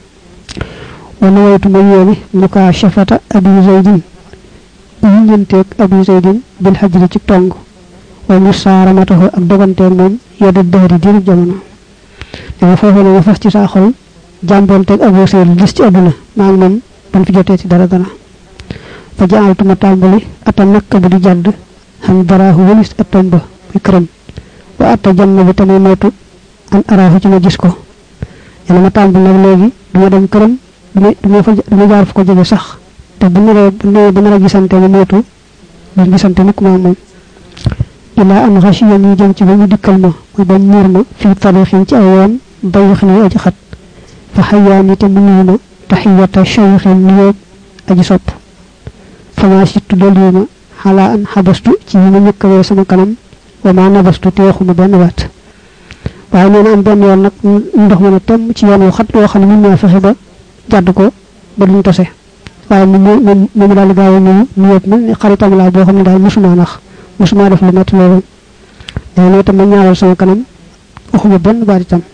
wana waytu ma yoni muka shafata abi zaidin ñentek abi zaidin bil hajri ci tong wa musaramatuhu ak dogante mom yada dahri diru jamono dama fofu no fas ci sa xol jambonte abu zaid gis ci aduna ma ak mom ban fi joté ci dara dara fa jaaltu ma tambali ata nakka bu di jadd ham darahu walis atomba ikram wa atajannabu tamay motu an arahu ci ma gis ko yana ma tambal nak legi duma dem kërëm duma fa duma jaar fu ko jëgé sax te bu ñu bu bu na gisante ma motu bu gisante nik ma mom ila an ghashiya ni jëm ci bu dikkal ma mo bañ mur ma fi tarikhin ci ayoon bay xni aji xat fa hayani te munuma tahiyata shaykhin niyo aji sopp fa ma sittu dolima hala an habastu ci ñu ñëkkawé sama kanam wa ma nabastu teexuma ben wat waye neena am ben yoon nak ndox mëna tem ci yoonu xat lo xamni ñu na fexé ba jadd ko ba duñ tossé waye mu mu mu dal gaaw ñu ñu yop na xaritam la bo xamni dal musuma nax musuma def lu metti lolu neena tam ma ñaawal sama kanam waxuma ben baat itam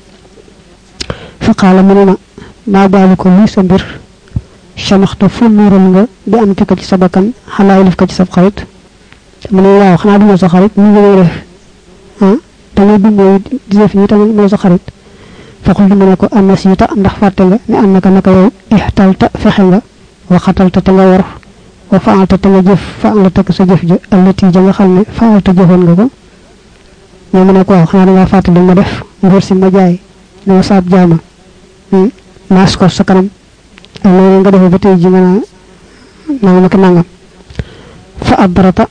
fa qala mununa ma baalu ko li sa mbir shamaxta fu nural nga bi am ci ko ci sabakan xala ilif ko ci sab xarit mu ne waaw xana duma sa xarit ñu ngi def ah dama du moy di def ni tam mo sa xarit fa xul mu ne ko anasita ndax fatte nga ni annaka naka yow ihtalta fexe nga wa khatalta ta nga war wa fa'alta ta nga jëf fa'alta ka sa jëf je allati ja nga xamne fa'alta jëfon nga ko ñu mu ne ko xana nga fatte li ma def ngor ci ma jaay no saab jaama hmm mas ko sa kanam ak lo nga def ba tay ji nga na na ko nangam fa abrata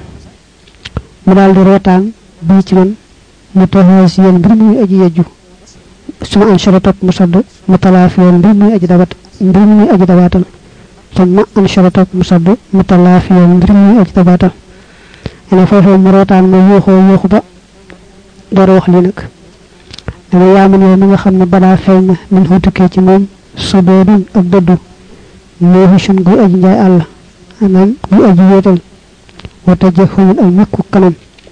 mu dal di retan bi ci man mutahasiyan bir muy aji yaju suma anshara top musadd mutalafiyan bir muy aji dawat bir muy aji dawatal suma anshara top musadd mutalafiyan bir muy aji dawatal ana fofu mu retan mo yoxo yoxu ba dara wax li nak dama yaamul yow mi nga xamne bala feñ min hutuke ci mom sudodun ak doddu mo hishun gu aji njaay Allah anam gu aji yetal wata jehul ay makku kanam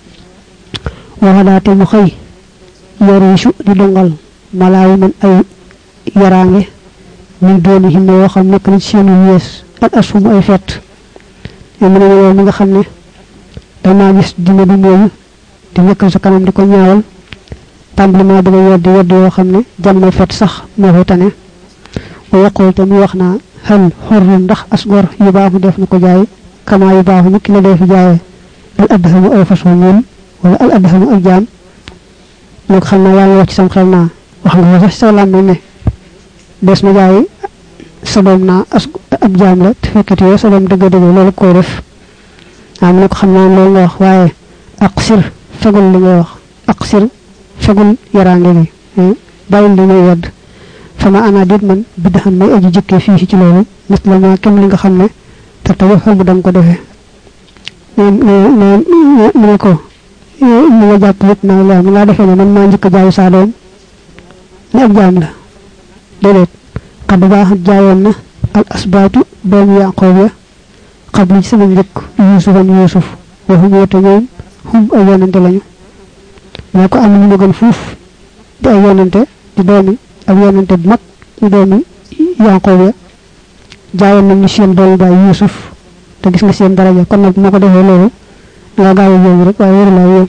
wala te mu xey yarishu di dongal malaay man ay yarange min dooni hinne yo xam nek na ci seen yes ak asum ay fet e mu ne yow mi nga xamne dama gis dina du moy di nekkal sa kanam di ko ñaawal tàmbali maa bëgg a yedd yedd yoo xam ne jàmmay fet sax moo koy tane wa yaqul te mu wax naa hal xurru ndax as gor yu baaxu def na ko jaay kama yu baaxu nit ki la dee fi jaayee al adhamu aw fas wu ñuul wala al adhamu ak jaam moo ko xam naa yàlla wax ci sam xel naa wax nga ko sax sa làmmiñ ne des na jaay sa doom naa as ab jaam la te fekkati yow sa doom dëgg dëgg loolu koy def waaw mu ne ko xam naa loolu nga wax waaye aqsir fegul li ngay wax aqsir fegul yaraange gi bàyyil li ngay yedd fama ana dit man biddaxan may aji jëkkee fii ci loolu mis la ma kem li nga xam ne te taw xamu danga ko defee ne ne ne ne ko mu nga jàpp nit naa la mu ngaa defee ne man maa njëkk a jaayu saa doom ne ab jaam la déedéet xad baaxat jaayoon na al asbaatu doomu yaqoob ya xabli ci sama njëkk yuusufan yuusuf waxum woote ñoom xum ay yonante lañu moo ko am ñu ma gën fuuf di ay yonante di doomi ak yonante bu mag di doomi yaqoob ya jaayoon nañ ñu seen doomu baay yuusuf te gis nga seen daraja kon nag moo ko defee loolu nga gaaw a yóbbu rek waaye wéru laa yóbbu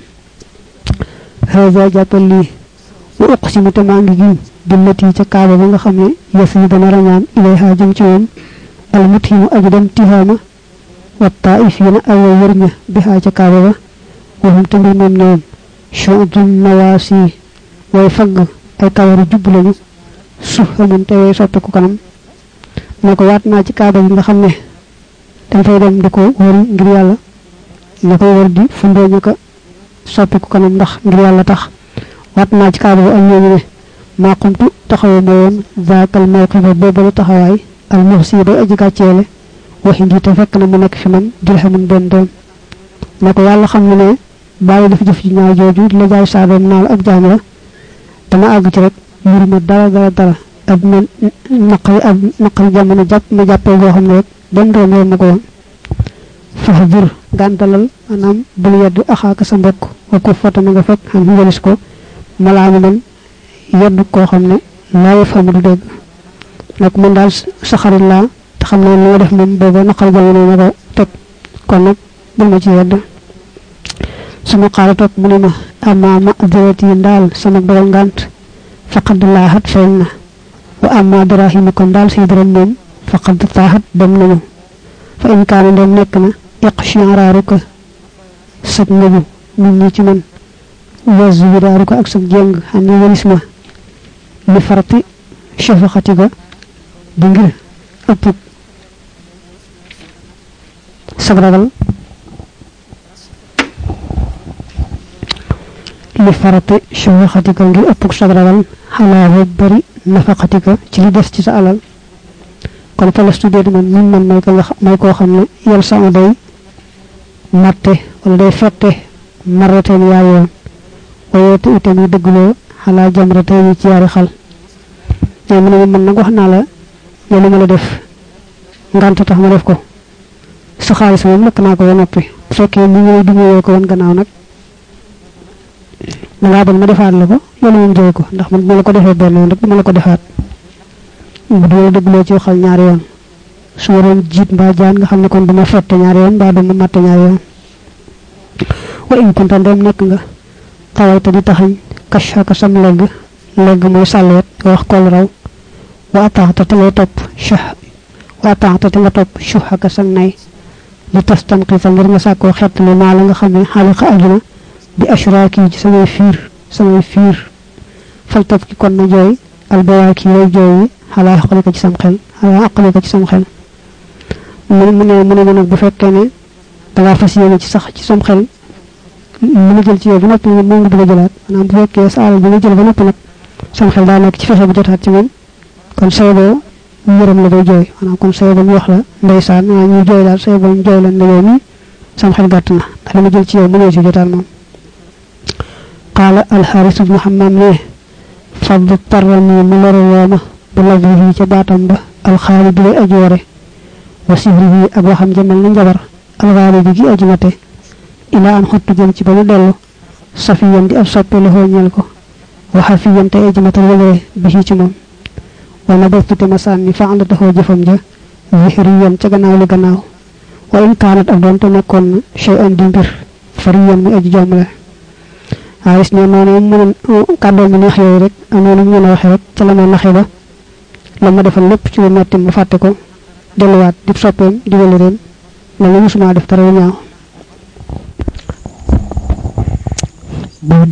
hada jàppal lii wa uqsimu te maa ngi giñ billati ca kaaba ba nga xam ne yas yi dana rañaan ilayha jëm ci moom al muthimu aji dem tihaama wa taifiina ay way wër ña bihaa ca kaaba ba waxum te mbir moom ñoom shu'dun nawaasi way fagg ay kawaru jubb lañu suhamun te way soppiku kanam ne ko waat naa ci kaaba bi nga xam ne dañ fay dem di ko wëri ngir yàlla ña koy wër di fundoo ñu ko soppiku kanam ndax ngir yàlla tax waat naa ci kaaba bi ak ñooñu ne maa xumtu taxawu ma woon zaakal mawqifa boobalu taxawaay al muxsi bay aji gàcceele waxi nji te fekk na mu nekk fi man dirhamun benn doom ne ko yàlla xam ne ne bàyyi def jëf ji ñaaw jooju la jaay saa doom naal ab jaam la dama àgg ci rek yur ma dara dara dara ab ma naqari ab naqari jamono jàpp ma jàppee goo xam ne rek benn doom yoon ma ko woon fax jur gàntalal maanaam bul yedd axaaka sa mbokk wa ku fotama nga fekk xam ngalis ko malaamu man yedd koo xam ne laa yëfamu du dégg nag man daal sa xarit laa te xam naa li nga def moom booba naqari jamono ma ko teg kon nag bul ma ci yedd suma xaala toog mu ne ma ama ma dirati ndaal sama dogal ngànt faqad laaxat feeñ na wa ama darahimi kon daal say dërëm moom faqad taaxat dem nañu fa in kaana ndem nekk na iqshi'raaru ko sag ngëbu nit ñi ci man waswiraaru ko ak sag jéng xam ne walis ma li farati shafaqati ga di ngir ëpp sag ragal li farati shafaqatika ngir ëpp sag ragal xalaa wa bari nafaqatika ci li des ci sa alal kon falastu déet man min man may ko nga may koo xam ne yal sama day matte wala day fette marrateen yaar yoon wayeete itam yi dëggloo xalaa jamrateen yi ci yaari xal mais mu ne man nag wax naa la yow li ma la def ngant tax ma def ko sa xaalis moom lekk naa ko ba noppi bu fekkee ni ñëw duñëwee ko woon gannaaw nag dangaa bañ ma defaat la ko loolu moom jëy ko ndax man ma la ko defee benn yoon rek ma la ko defaat bu dul dëggloo ci waxal ñaari yoon su waroon jiit mbaa jaan nga xam ne kon dama fette ñaari yoon mbaa dama matte ñaari yoon wa in kunta ndem nekk nga xawayta di taxañ kashaka sam legg legg mooy sàlleet nga wax kol raw wa ataaxta te ngay topp shah wa ataaxta te nga topp shuhaka sam nay li tastanqita ngir nga sàkkoo xettali maa la nga xam ne xaliqa ajuna bi ashraaki ci samay fiir samay fiir fal tab ki kon na jooy albawaaki way jooy yi xalaa xaqali ko ci sam xel xalaa aqali ko ci sam xel mu mu ne mu ne nag bu fekkee ne dangaa fas yéene ci sax ci sam xel mu nga jël ci yow ba noppi moom nga bëgg a jëlaat maanaam bu fekkee sa alal bi nga jël ba noppi nag sam xel daa nekk ci fexe bu jotaat ci moom kon sayboo yërëm la day jooy maanaam kon sayboo ñu wax la ndeysaan maanaam ñuy jooy daal sayboo ñu jooy la ndegee mi sam xel gàtt na ndax li ma jël ci yow mënoo ci jotaat moom qaala alxaaris ibnu xammaam ne fadd tarrani mu loro wooma bu lafdihi ca baatam ba alxaali bi lay aji ware wa sihrihi ak waxam jëmal na njabar alxaali bi gi aji mate ilaa an xottu jëm ci ba mu dellu safiyan di ab soppe la xooñeel ko waxa fiyan te aji mate wëgee bi ci moom wa nabastu te ma sànni fa ànd taxoo jëfam ja zihriyan ca gannaaw li gannaaw wa in kaanat ak doon te nekkoon na shay an di mbir fariyan muy aji jommale Aris ne noonu mu kàddoo mu neex yooyu rek noonu mu mën a waxee rek ca la ma naxee ba la ma defal lépp ci lu metti mu fàtte ko delluwaat di soppeem di wëli réem la la musuma def dara ñaaw